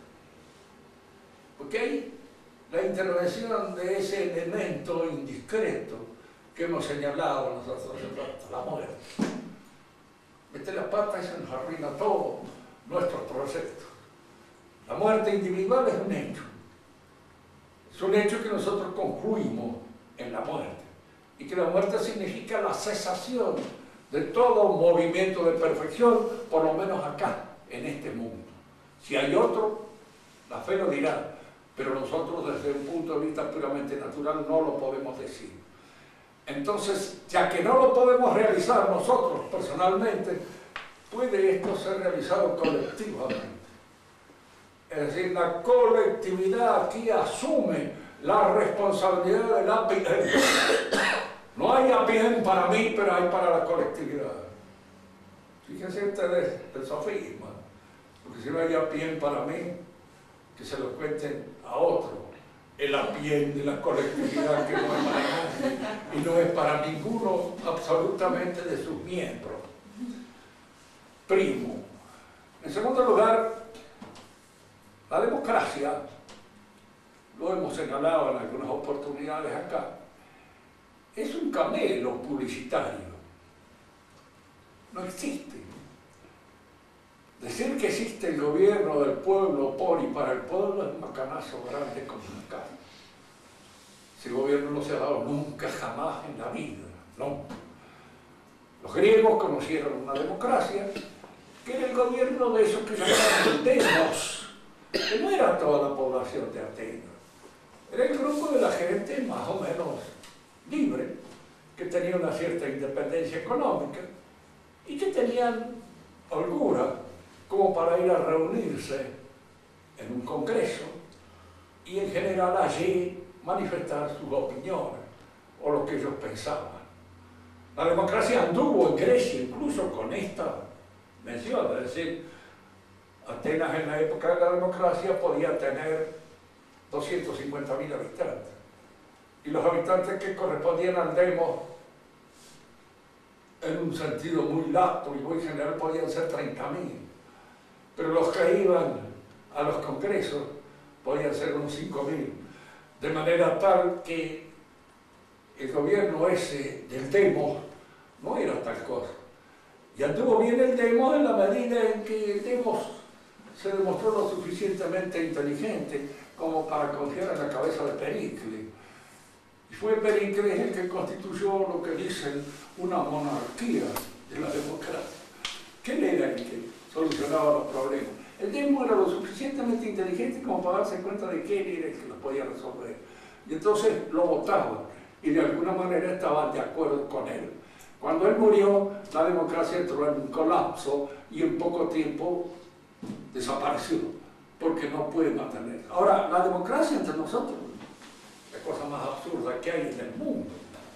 Porque hay la intervención de ese elemento indiscreto que hemos señalado nosotros, la muerte. Mete la pata y se nos arruina todo nuestro proyecto. La muerte individual es un hecho. Es un hecho que nosotros concluimos en la muerte. Y que la muerte significa la cesación de todo movimiento de perfección, por lo menos acá, en este mundo. Si hay otro, la fe lo dirá, pero nosotros desde un punto de vista puramente natural no lo podemos decir. Entonces, ya que no lo podemos realizar nosotros personalmente, puede esto ser realizado colectivamente. Es decir, la colectividad aquí asume la responsabilidad del happy end. No hay happy end para mí, pero hay para la colectividad. Fíjense ustedes el sofisma, porque si no hay happy end para mí, que se lo cuenten a otro. El happy end de la colectividad que no es para nadie y no es para ninguno absolutamente de sus miembros. Primo. En segundo lugar, la democracia, lo hemos señalado en algunas oportunidades acá, es un camelo publicitario. No existe. Decir que existe el gobierno del pueblo por y para el pueblo es un macanazo grande como una casa. Ese gobierno no se ha dado nunca, jamás en la vida, no. Los griegos conocieron una democracia que era el gobierno de esos que llamaban demos, que no era toda la población de Atenas. Era el grupo de la gente más o menos libre, que tenía una cierta independencia económica y que tenían holgura como para ir a reunirse en un congreso y en general allí manifestar sus opiniones o lo que ellos pensaban. La democracia anduvo en Grecia incluso con esta mención, es decir, Atenas en la época de la democracia podía tener 250.000 habitantes y los habitantes que correspondían al demos en un sentido muy lato y muy general podían ser 30.000, pero los que iban a los congresos podían ser unos 5.000, de manera tal que el gobierno ese del demos no era tal cosa. Y anduvo bien el demos en la medida en que el demos se demostró lo suficientemente inteligente como para confiar en la cabeza de Pericles. Y fue Pericles el que constituyó lo que dicen una monarquía de la democracia. ¿Quién era el que solucionaba los problemas? El demo era lo suficientemente inteligente como para darse cuenta de quién era el que los podía resolver. Y entonces lo votaban y de alguna manera estaban de acuerdo con él. Cuando él murió, la democracia entró en un colapso y en poco tiempo desapareció, porque no puede mantener. Ahora, la democracia entre nosotros, la cosa más absurda que hay en el mundo.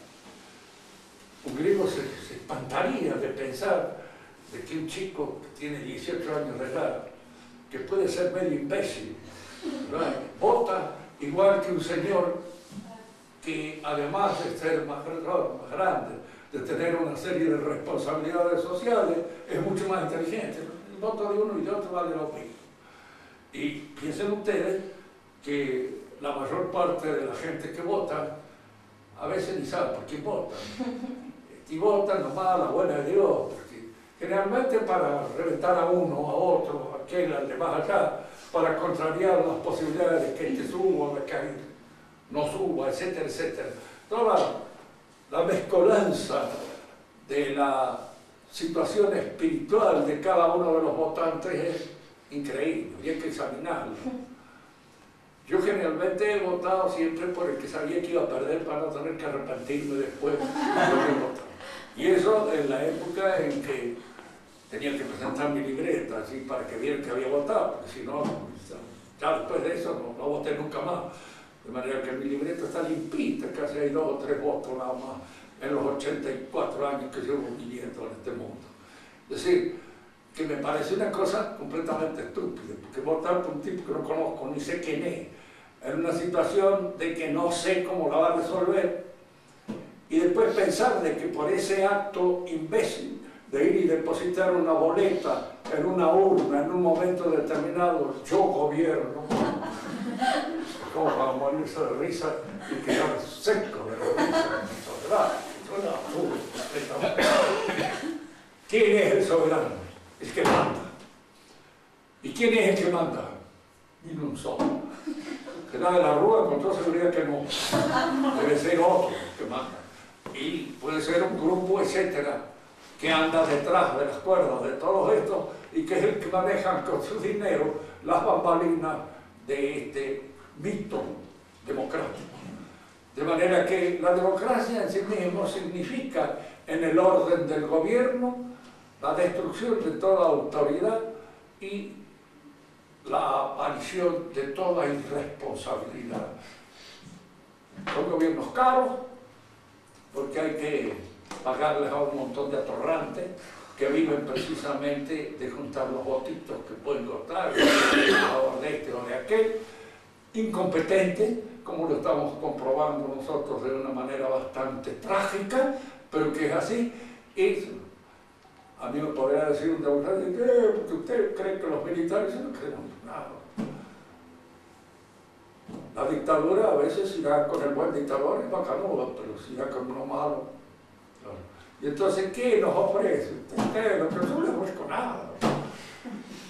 Un griego se espantaría de pensar de que un chico que tiene 18 años de edad, que puede ser medio imbécil, ¿verdad?, vota igual que un señor que, además de ser más grande, de tener una serie de responsabilidades sociales, es mucho más inteligente. El voto de uno y de otro vale lo mismo. Y piensen ustedes que la mayor parte de la gente que vota a veces ni sabe por quién vota. Y votan nomás a la buena de Dios, porque generalmente para reventar a uno, a otro, a aquel, al de más allá, para contrariar las posibilidades de que este suba, de que no suba, etcétera, etcétera. Toda la mezcolanza de la situación espiritual de cada uno de los votantes es increíble, y hay que examinarlo. Yo generalmente he votado siempre por el que sabía que iba a perder para no tener que arrepentirme después de lo que he votado. Y eso en la época en que tenía que presentar mi libreta, así, para que vieran que había votado, porque si no, ya después de eso no voté nunca más. De manera que mi libreta está limpita, casi hay 2 o 3 votos nada más en los 84 años que llevo viviendo en este mundo. Es decir, que me parece una cosa completamente estúpida, porque votar por un tipo que no conozco, ni sé quién es, en una situación de que no sé cómo la va a resolver, y después pensar de que por ese acto imbécil de ir y depositar una boleta en una urna en un momento determinado, yo gobierno, como para morirse de risa y quedar seco de la risa, ¿verdad? Eso es absurdo. ¿Quién es el soberano? El que manda. ¿Y quién es el que manda? Ni un solo. Que da de la Rúa con toda seguridad que no. Debe ser otro que manda. Y puede ser un grupo, etcétera, que anda detrás de las cuerdas de todos estos y que es el que manejan con su dinero las bambalinas de este mito democrático. De manera que la democracia en sí mismo significa, en el orden del gobierno, la destrucción de toda autoridad y la aparición de toda irresponsabilidad. Son gobiernos caros, porque hay que pagarles a un montón de atorrantes que viven precisamente de juntar los votitos que pueden cortar, a favor de este o de aquel, incompetentes, como lo estamos comprobando nosotros de una manera bastante trágica, pero que es así. A mí me podría decir un demócrata, ¿qué? Porque usted cree que los militares no creen nada. La dictadura a veces irá con el buen dictador, es bacanuda, pero si irá con uno malo. Y entonces, ¿qué nos ofrece? Usted lo que no le ofrezco nada.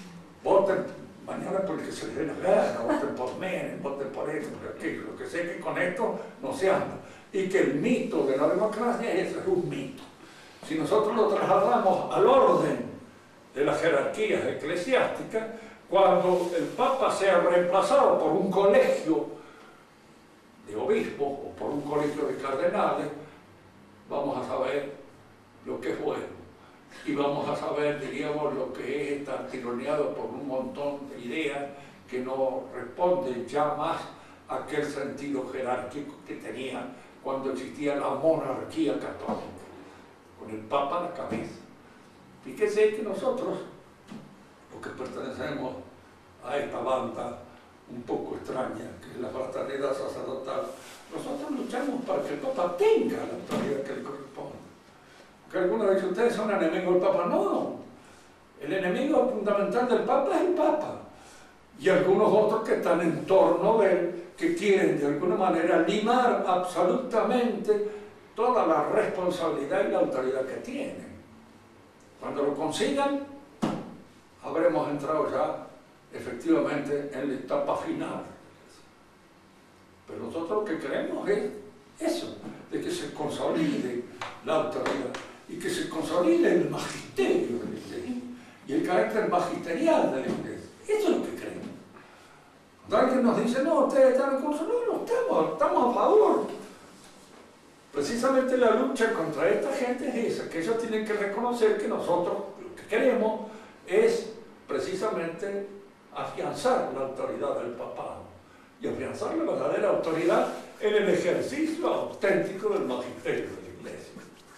mañana por el que se les dé la gana, voten por Menem, voten por esto, por aquello, lo que sé que con esto no se anda. Y que el mito de la democracia es un mito. Si nosotros lo trasladamos al orden de las jerarquías eclesiásticas, cuando el Papa sea reemplazado por un colegio de obispos o por un colegio de cardenales, vamos a saber lo que es bueno. Y vamos a saber, diríamos, lo que es estar tironeado por un montón de ideas que no responden ya más a aquel sentido jerárquico que tenía cuando existía la monarquía católica, con el Papa a la cabeza. Fíjese que nosotros, los que pertenecemos a esta banda un poco extraña, que es la fraternidad sacerdotal, nosotros luchamos para que el Papa tenga la autoridad que le corresponde. Que algunos de ustedes son enemigos del Papa. No, el enemigo fundamental del Papa es el Papa. Y algunos otros que están en torno de él, que quieren de alguna manera limar absolutamente toda la responsabilidad y la autoridad que tienen. Cuando lo consigan, habremos entrado ya efectivamente en la etapa final. Pero nosotros lo que queremos es eso, de que se consolide la autoridad y que se consolide el magisterio de la Iglesia y el carácter magisterial de la Iglesia. Eso es lo que queremos. Cuando alguien nos dice, no, ustedes están en contra, no, estamos a favor. Precisamente la lucha contra esta gente es esa, que ellos tienen que reconocer que nosotros lo que queremos es precisamente afianzar la autoridad del papado y afianzar la verdadera autoridad en el ejercicio auténtico del magisterio de la Iglesia,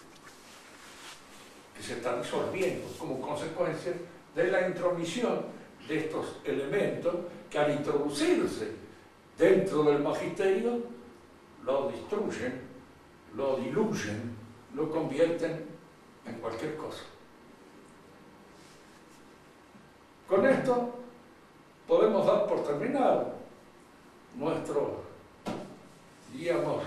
que se está disolviendo como consecuencia de la intromisión de estos elementos que al introducirse dentro del magisterio lo destruyen, lo diluyen, lo convierten en cualquier cosa. Con esto podemos dar por terminado nuestro, digamos,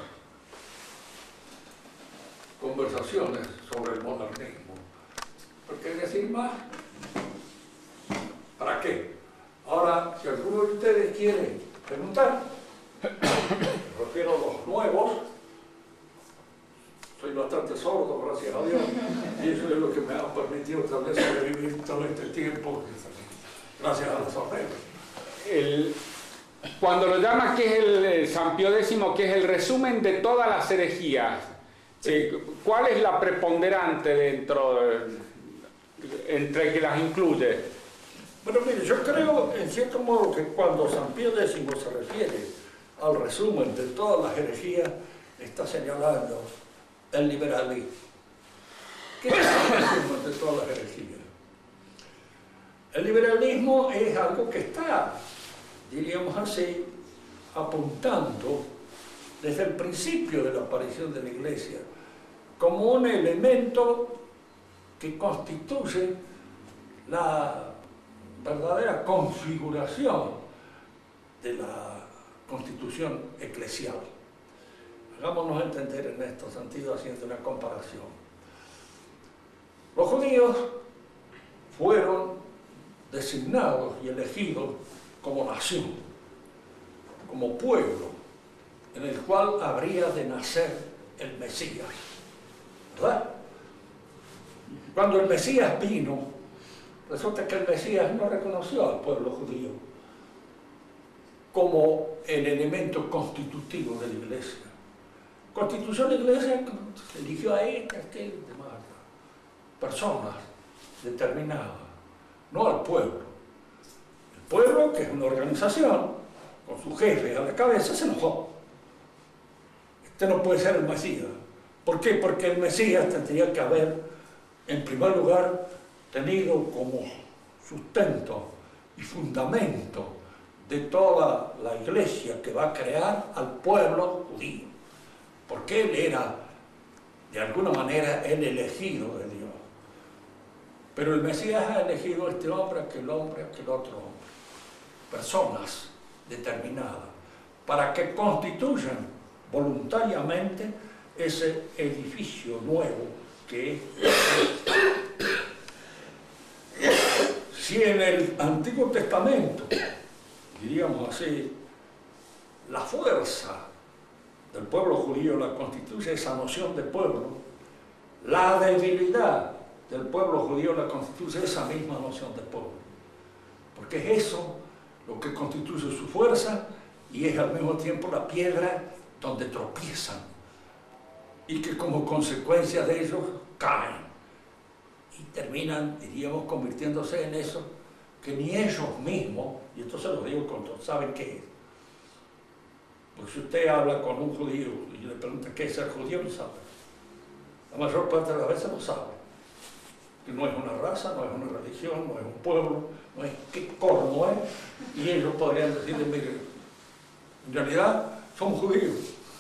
conversaciones sobre el modernismo. Porque decir más, ¿para qué? Ahora, si alguno de ustedes quiere preguntar, me refiero a los nuevos, soy bastante sordo, gracias a Dios, y eso es lo que me ha permitido tal vez sobrevivir todo este tiempo, gracias a la sordera.
Cuando lo llama que es el San Pío X, que es el resumen de todas las herejías, ¿cuál es la preponderante dentro, entre que las incluye?
Bueno, mire, yo creo, en cierto modo, que cuando San Pío X se refiere al resumen de todas las herejías, está señalando el liberalismo. ¿Qué es el resumen de todas las herejías? El liberalismo es algo que está, diríamos así, apuntando desde el principio de la aparición de la Iglesia como un elemento que constituye la verdadera configuración de la constitución eclesial. Hagámonos entender en este sentido haciendo una comparación. Los judíos fueron designados y elegidos como nación, como pueblo, en el cual habría de nacer el Mesías, ¿verdad? Cuando el Mesías vino, resulta que el Mesías no reconoció al pueblo judío como el elemento constitutivo de la Iglesia. Constitución de la Iglesia se eligió a esta, aquel, demás, personas determinadas, no al pueblo. El pueblo, que es una organización, con su jefe a la cabeza, se enojó. Este no puede ser el Mesías. ¿Por qué? Porque el Mesías tendría que haber, en primer lugar, tenido como sustento y fundamento de toda la Iglesia que va a crear al pueblo judío. Porque él era, de alguna manera, el elegido de Dios. Pero el Mesías ha elegido a este hombre, aquel otro hombre. Personas determinadas, para que constituyan voluntariamente ese edificio nuevo que es. Si en el Antiguo Testamento diríamos así, la fuerza del pueblo judío la constituye esa noción de pueblo, la debilidad del pueblo judío la constituye esa misma noción de pueblo, porque es eso lo que constituye su fuerza y es al mismo tiempo la piedra donde tropiezan y que como consecuencia de ellos caen y terminan, diríamos, convirtiéndose en eso que ni ellos mismos, y esto se lo digo con todos, saben qué es. Porque si usted habla con un judío y le pregunta qué es ser judío, no sabe. La mayor parte de las veces no sabe. Que no es una raza, no es una religión, no es un pueblo, no es qué corno es. Y ellos podrían decirle, mire, en realidad somos judíos.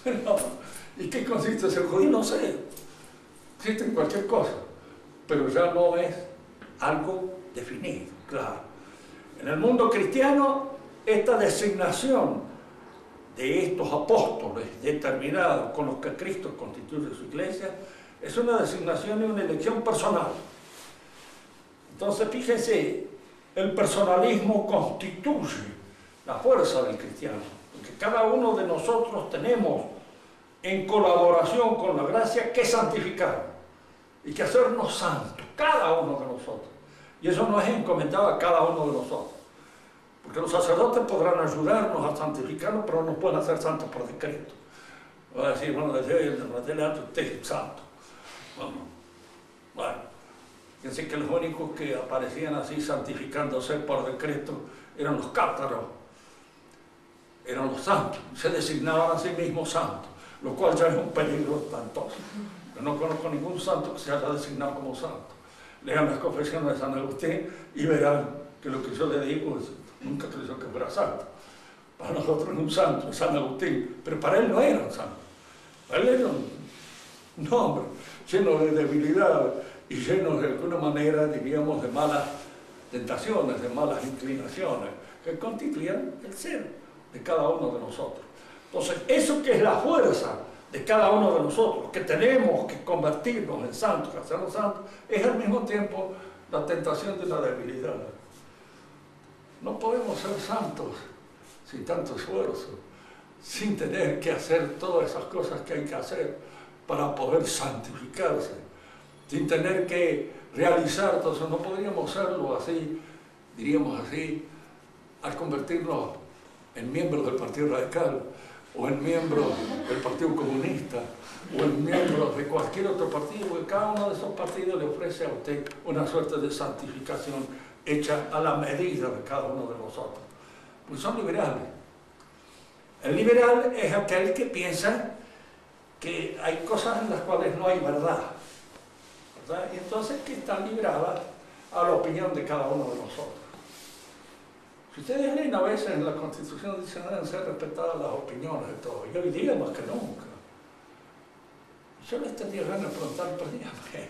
¿Y qué consiste ser judío? No sé. Existe en cualquier cosa. Pero ya no es algo definido, claro. En el mundo cristiano, esta designación de estos apóstoles determinados con los que Cristo constituye su iglesia es una designación y una elección personal. Entonces, fíjense, el personalismo constituye la fuerza del cristiano, porque cada uno de nosotros tenemos en colaboración con la gracia que santificar y que hacernos santos, cada uno de nosotros. Y eso no es encomendado a cada uno de nosotros. Porque los sacerdotes podrán ayudarnos a santificarnos, pero no nos pueden hacer santos por decreto. Va a decir, bueno, desde usted es santo. Bueno, fíjense que los únicos que aparecían así santificándose por decreto eran los cátaros, eran los santos, se designaban a sí mismos santos, lo cual ya es un peligro espantoso. Yo no conozco ningún santo que se haya designado como santo. Lean las confesiones de San Agustín y verán que lo que yo le digo es, nunca creyó que fuera santo. Para nosotros es un santo, es San Agustín, pero para él no era un santo. Para él era un hombre lleno de debilidad y lleno de alguna manera, diríamos, de malas tentaciones, de malas inclinaciones, que constituían el ser de cada uno de nosotros. Entonces, eso que es la fuerza de cada uno de nosotros, que tenemos que convertirnos en santos, hacernos santos, es al mismo tiempo la tentación de la debilidad. No podemos ser santos sin tanto esfuerzo, sin tener que hacer todas esas cosas que hay que hacer para poder santificarse, sin tener que realizar todo eso. No podríamos hacerlo así, diríamos así, al convertirnos en miembros del Partido Radical, o en miembros del Partido Comunista, o en miembros de cualquier otro partido, porque cada uno de esos partidos le ofrece a usted una suerte de santificación hecha a la medida de cada uno de nosotros. Pues son liberales. El liberal es aquel que piensa que hay cosas en las cuales no hay verdad, ¿verdad? Y entonces que están libradas a la opinión de cada uno de nosotros. Si ustedes leen a veces en la Constitución dice que deben ser respetadas las opiniones de todos, y hoy día más que nunca. Yo les tendría ganas de preguntar, pues dígame,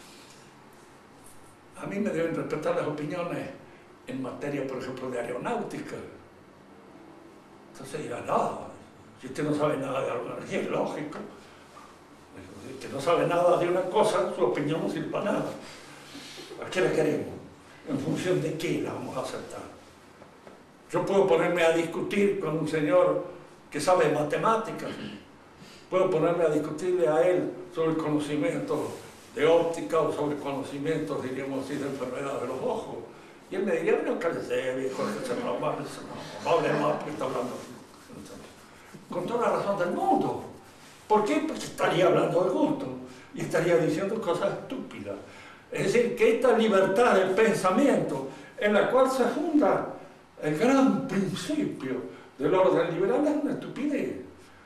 a mí me deben respetar las opiniones en materia, por ejemplo, de aeronáutica. Entonces dirán, no, si usted no sabe nada de aeronáutica, es lógico. Si usted no sabe nada de una cosa, su opinión no sirve para nada. ¿A qué la queremos? ¿En función de qué la vamos a aceptar? Yo puedo ponerme a discutir con un señor que sabe matemáticas, puedo ponerme a discutirle a él sobre el conocimiento de óptica o sobre conocimientos, diríamos así, de enfermedad de los ojos. Y él me diría, bueno, cállese, viejo, no hable más porque está hablando. Con toda la razón del mundo. ¿Por qué? Porque estaría hablando de gusto y estaría diciendo cosas estúpidas. Es decir, que esta libertad del pensamiento en la cual se funda el gran principio del orden liberal es una estupidez.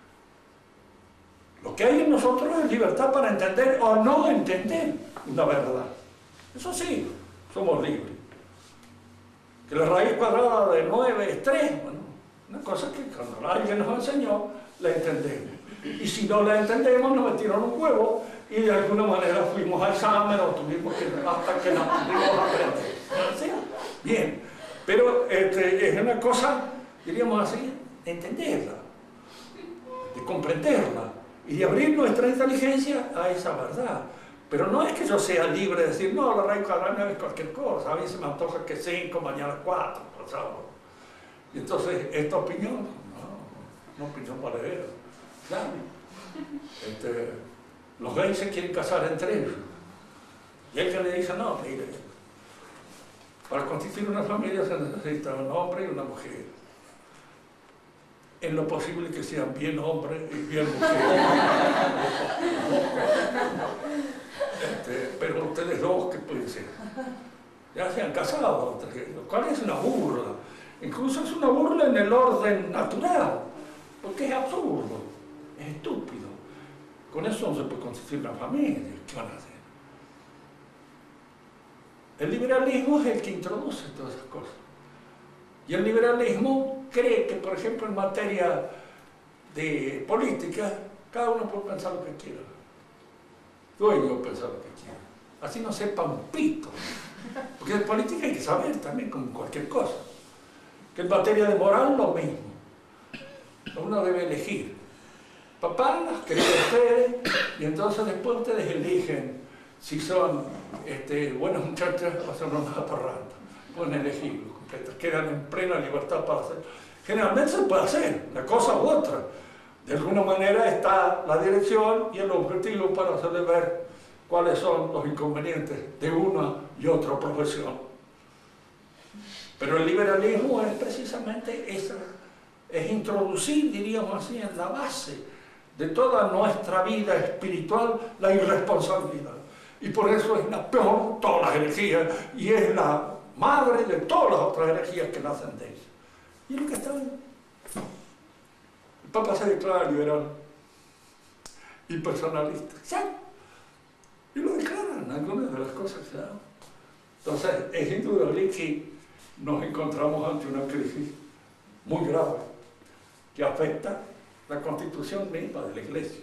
Lo que hay en nosotros es libertad para entender o no entender una verdad. Eso sí, somos libres. Que la raíz cuadrada de 9 es 3, bueno, una cosa que cuando alguien nos enseñó, la entendemos. Y si no la entendemos, nos metieron un huevo y de alguna manera fuimos al examen o tuvimos que, hasta que nos pudimos aprender. ¿Sí? Bien. Pero es una cosa, diríamos así, de entenderla, de comprenderla y de abrir nuestra inteligencia a esa verdad. Pero no es que yo sea libre de decir, no, la raíz cuadrada es cualquier cosa, a mí se me antoja que 5, mañana 4, por favor. Entonces, esta opinión, no, una opinión valedera. Claro. Los gays se quieren casar entre ellos. Y el que le dice, no, mire, para constituir una familia se necesita un hombre y una mujer. En lo posible que sean bien hombre y bien mujer. Pero ustedes dos, ¿qué pueden ser? Ya se han casado, lo cual es una burla. Incluso es una burla en el orden natural, porque es absurdo, es estúpido. Con eso no se puede constituir una familia. ¿Qué van a hacer? El liberalismo es el que introduce todas esas cosas. Y el liberalismo cree que, por ejemplo, en materia de política, cada uno puede pensar lo que quiera. Dueño pensar lo que quiera. Así no sepa un pito. Porque de política hay que saber también, como cualquier cosa. Que en materia de moral, lo mismo. Uno debe elegir. Papá las cree ustedes, y entonces después ustedes eligen si son buenas muchachas o son unas atorrantes. Pueden elegirlo. Quedan en plena libertad para hacer. Generalmente se puede hacer, una cosa u otra. De alguna manera está la dirección y el objetivo para hacerle ver cuáles son los inconvenientes de una y otra profesión. Pero el liberalismo es precisamente esa, es introducir, diríamos así, en la base de toda nuestra vida espiritual la irresponsabilidad. Y por eso es la peor de todas las herejías y es la madre de todas las otras herejías que nacen de ella. Y es lo que está bien. El Papa se declara liberal y personalista. ¿Sí? Y lo declaran algunas de las cosas. ¿Sí? Entonces, es indudable que nos encontramos ante una crisis muy grave que afecta la constitución misma de la Iglesia.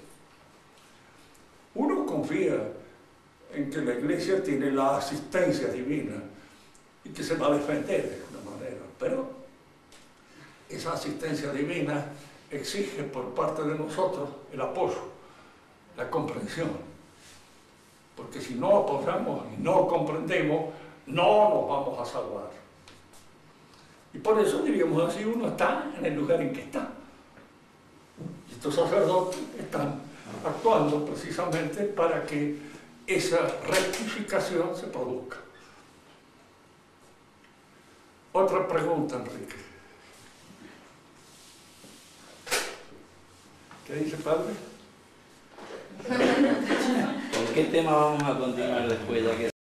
Uno confía en que la Iglesia tiene la asistencia divina y que se va a defender de alguna manera, pero esa asistencia divina exige por parte de nosotros el apoyo, la comprensión, porque si no apoyamos y no comprendemos, no nos vamos a salvar. Y por eso, diríamos así, uno está en el lugar en que está. Y estos sacerdotes están actuando precisamente para que esa rectificación se produzca. Otra pregunta, Enrique. ¿Qué dice, padre?
¿Con qué tema vamos a continuar después? Ya que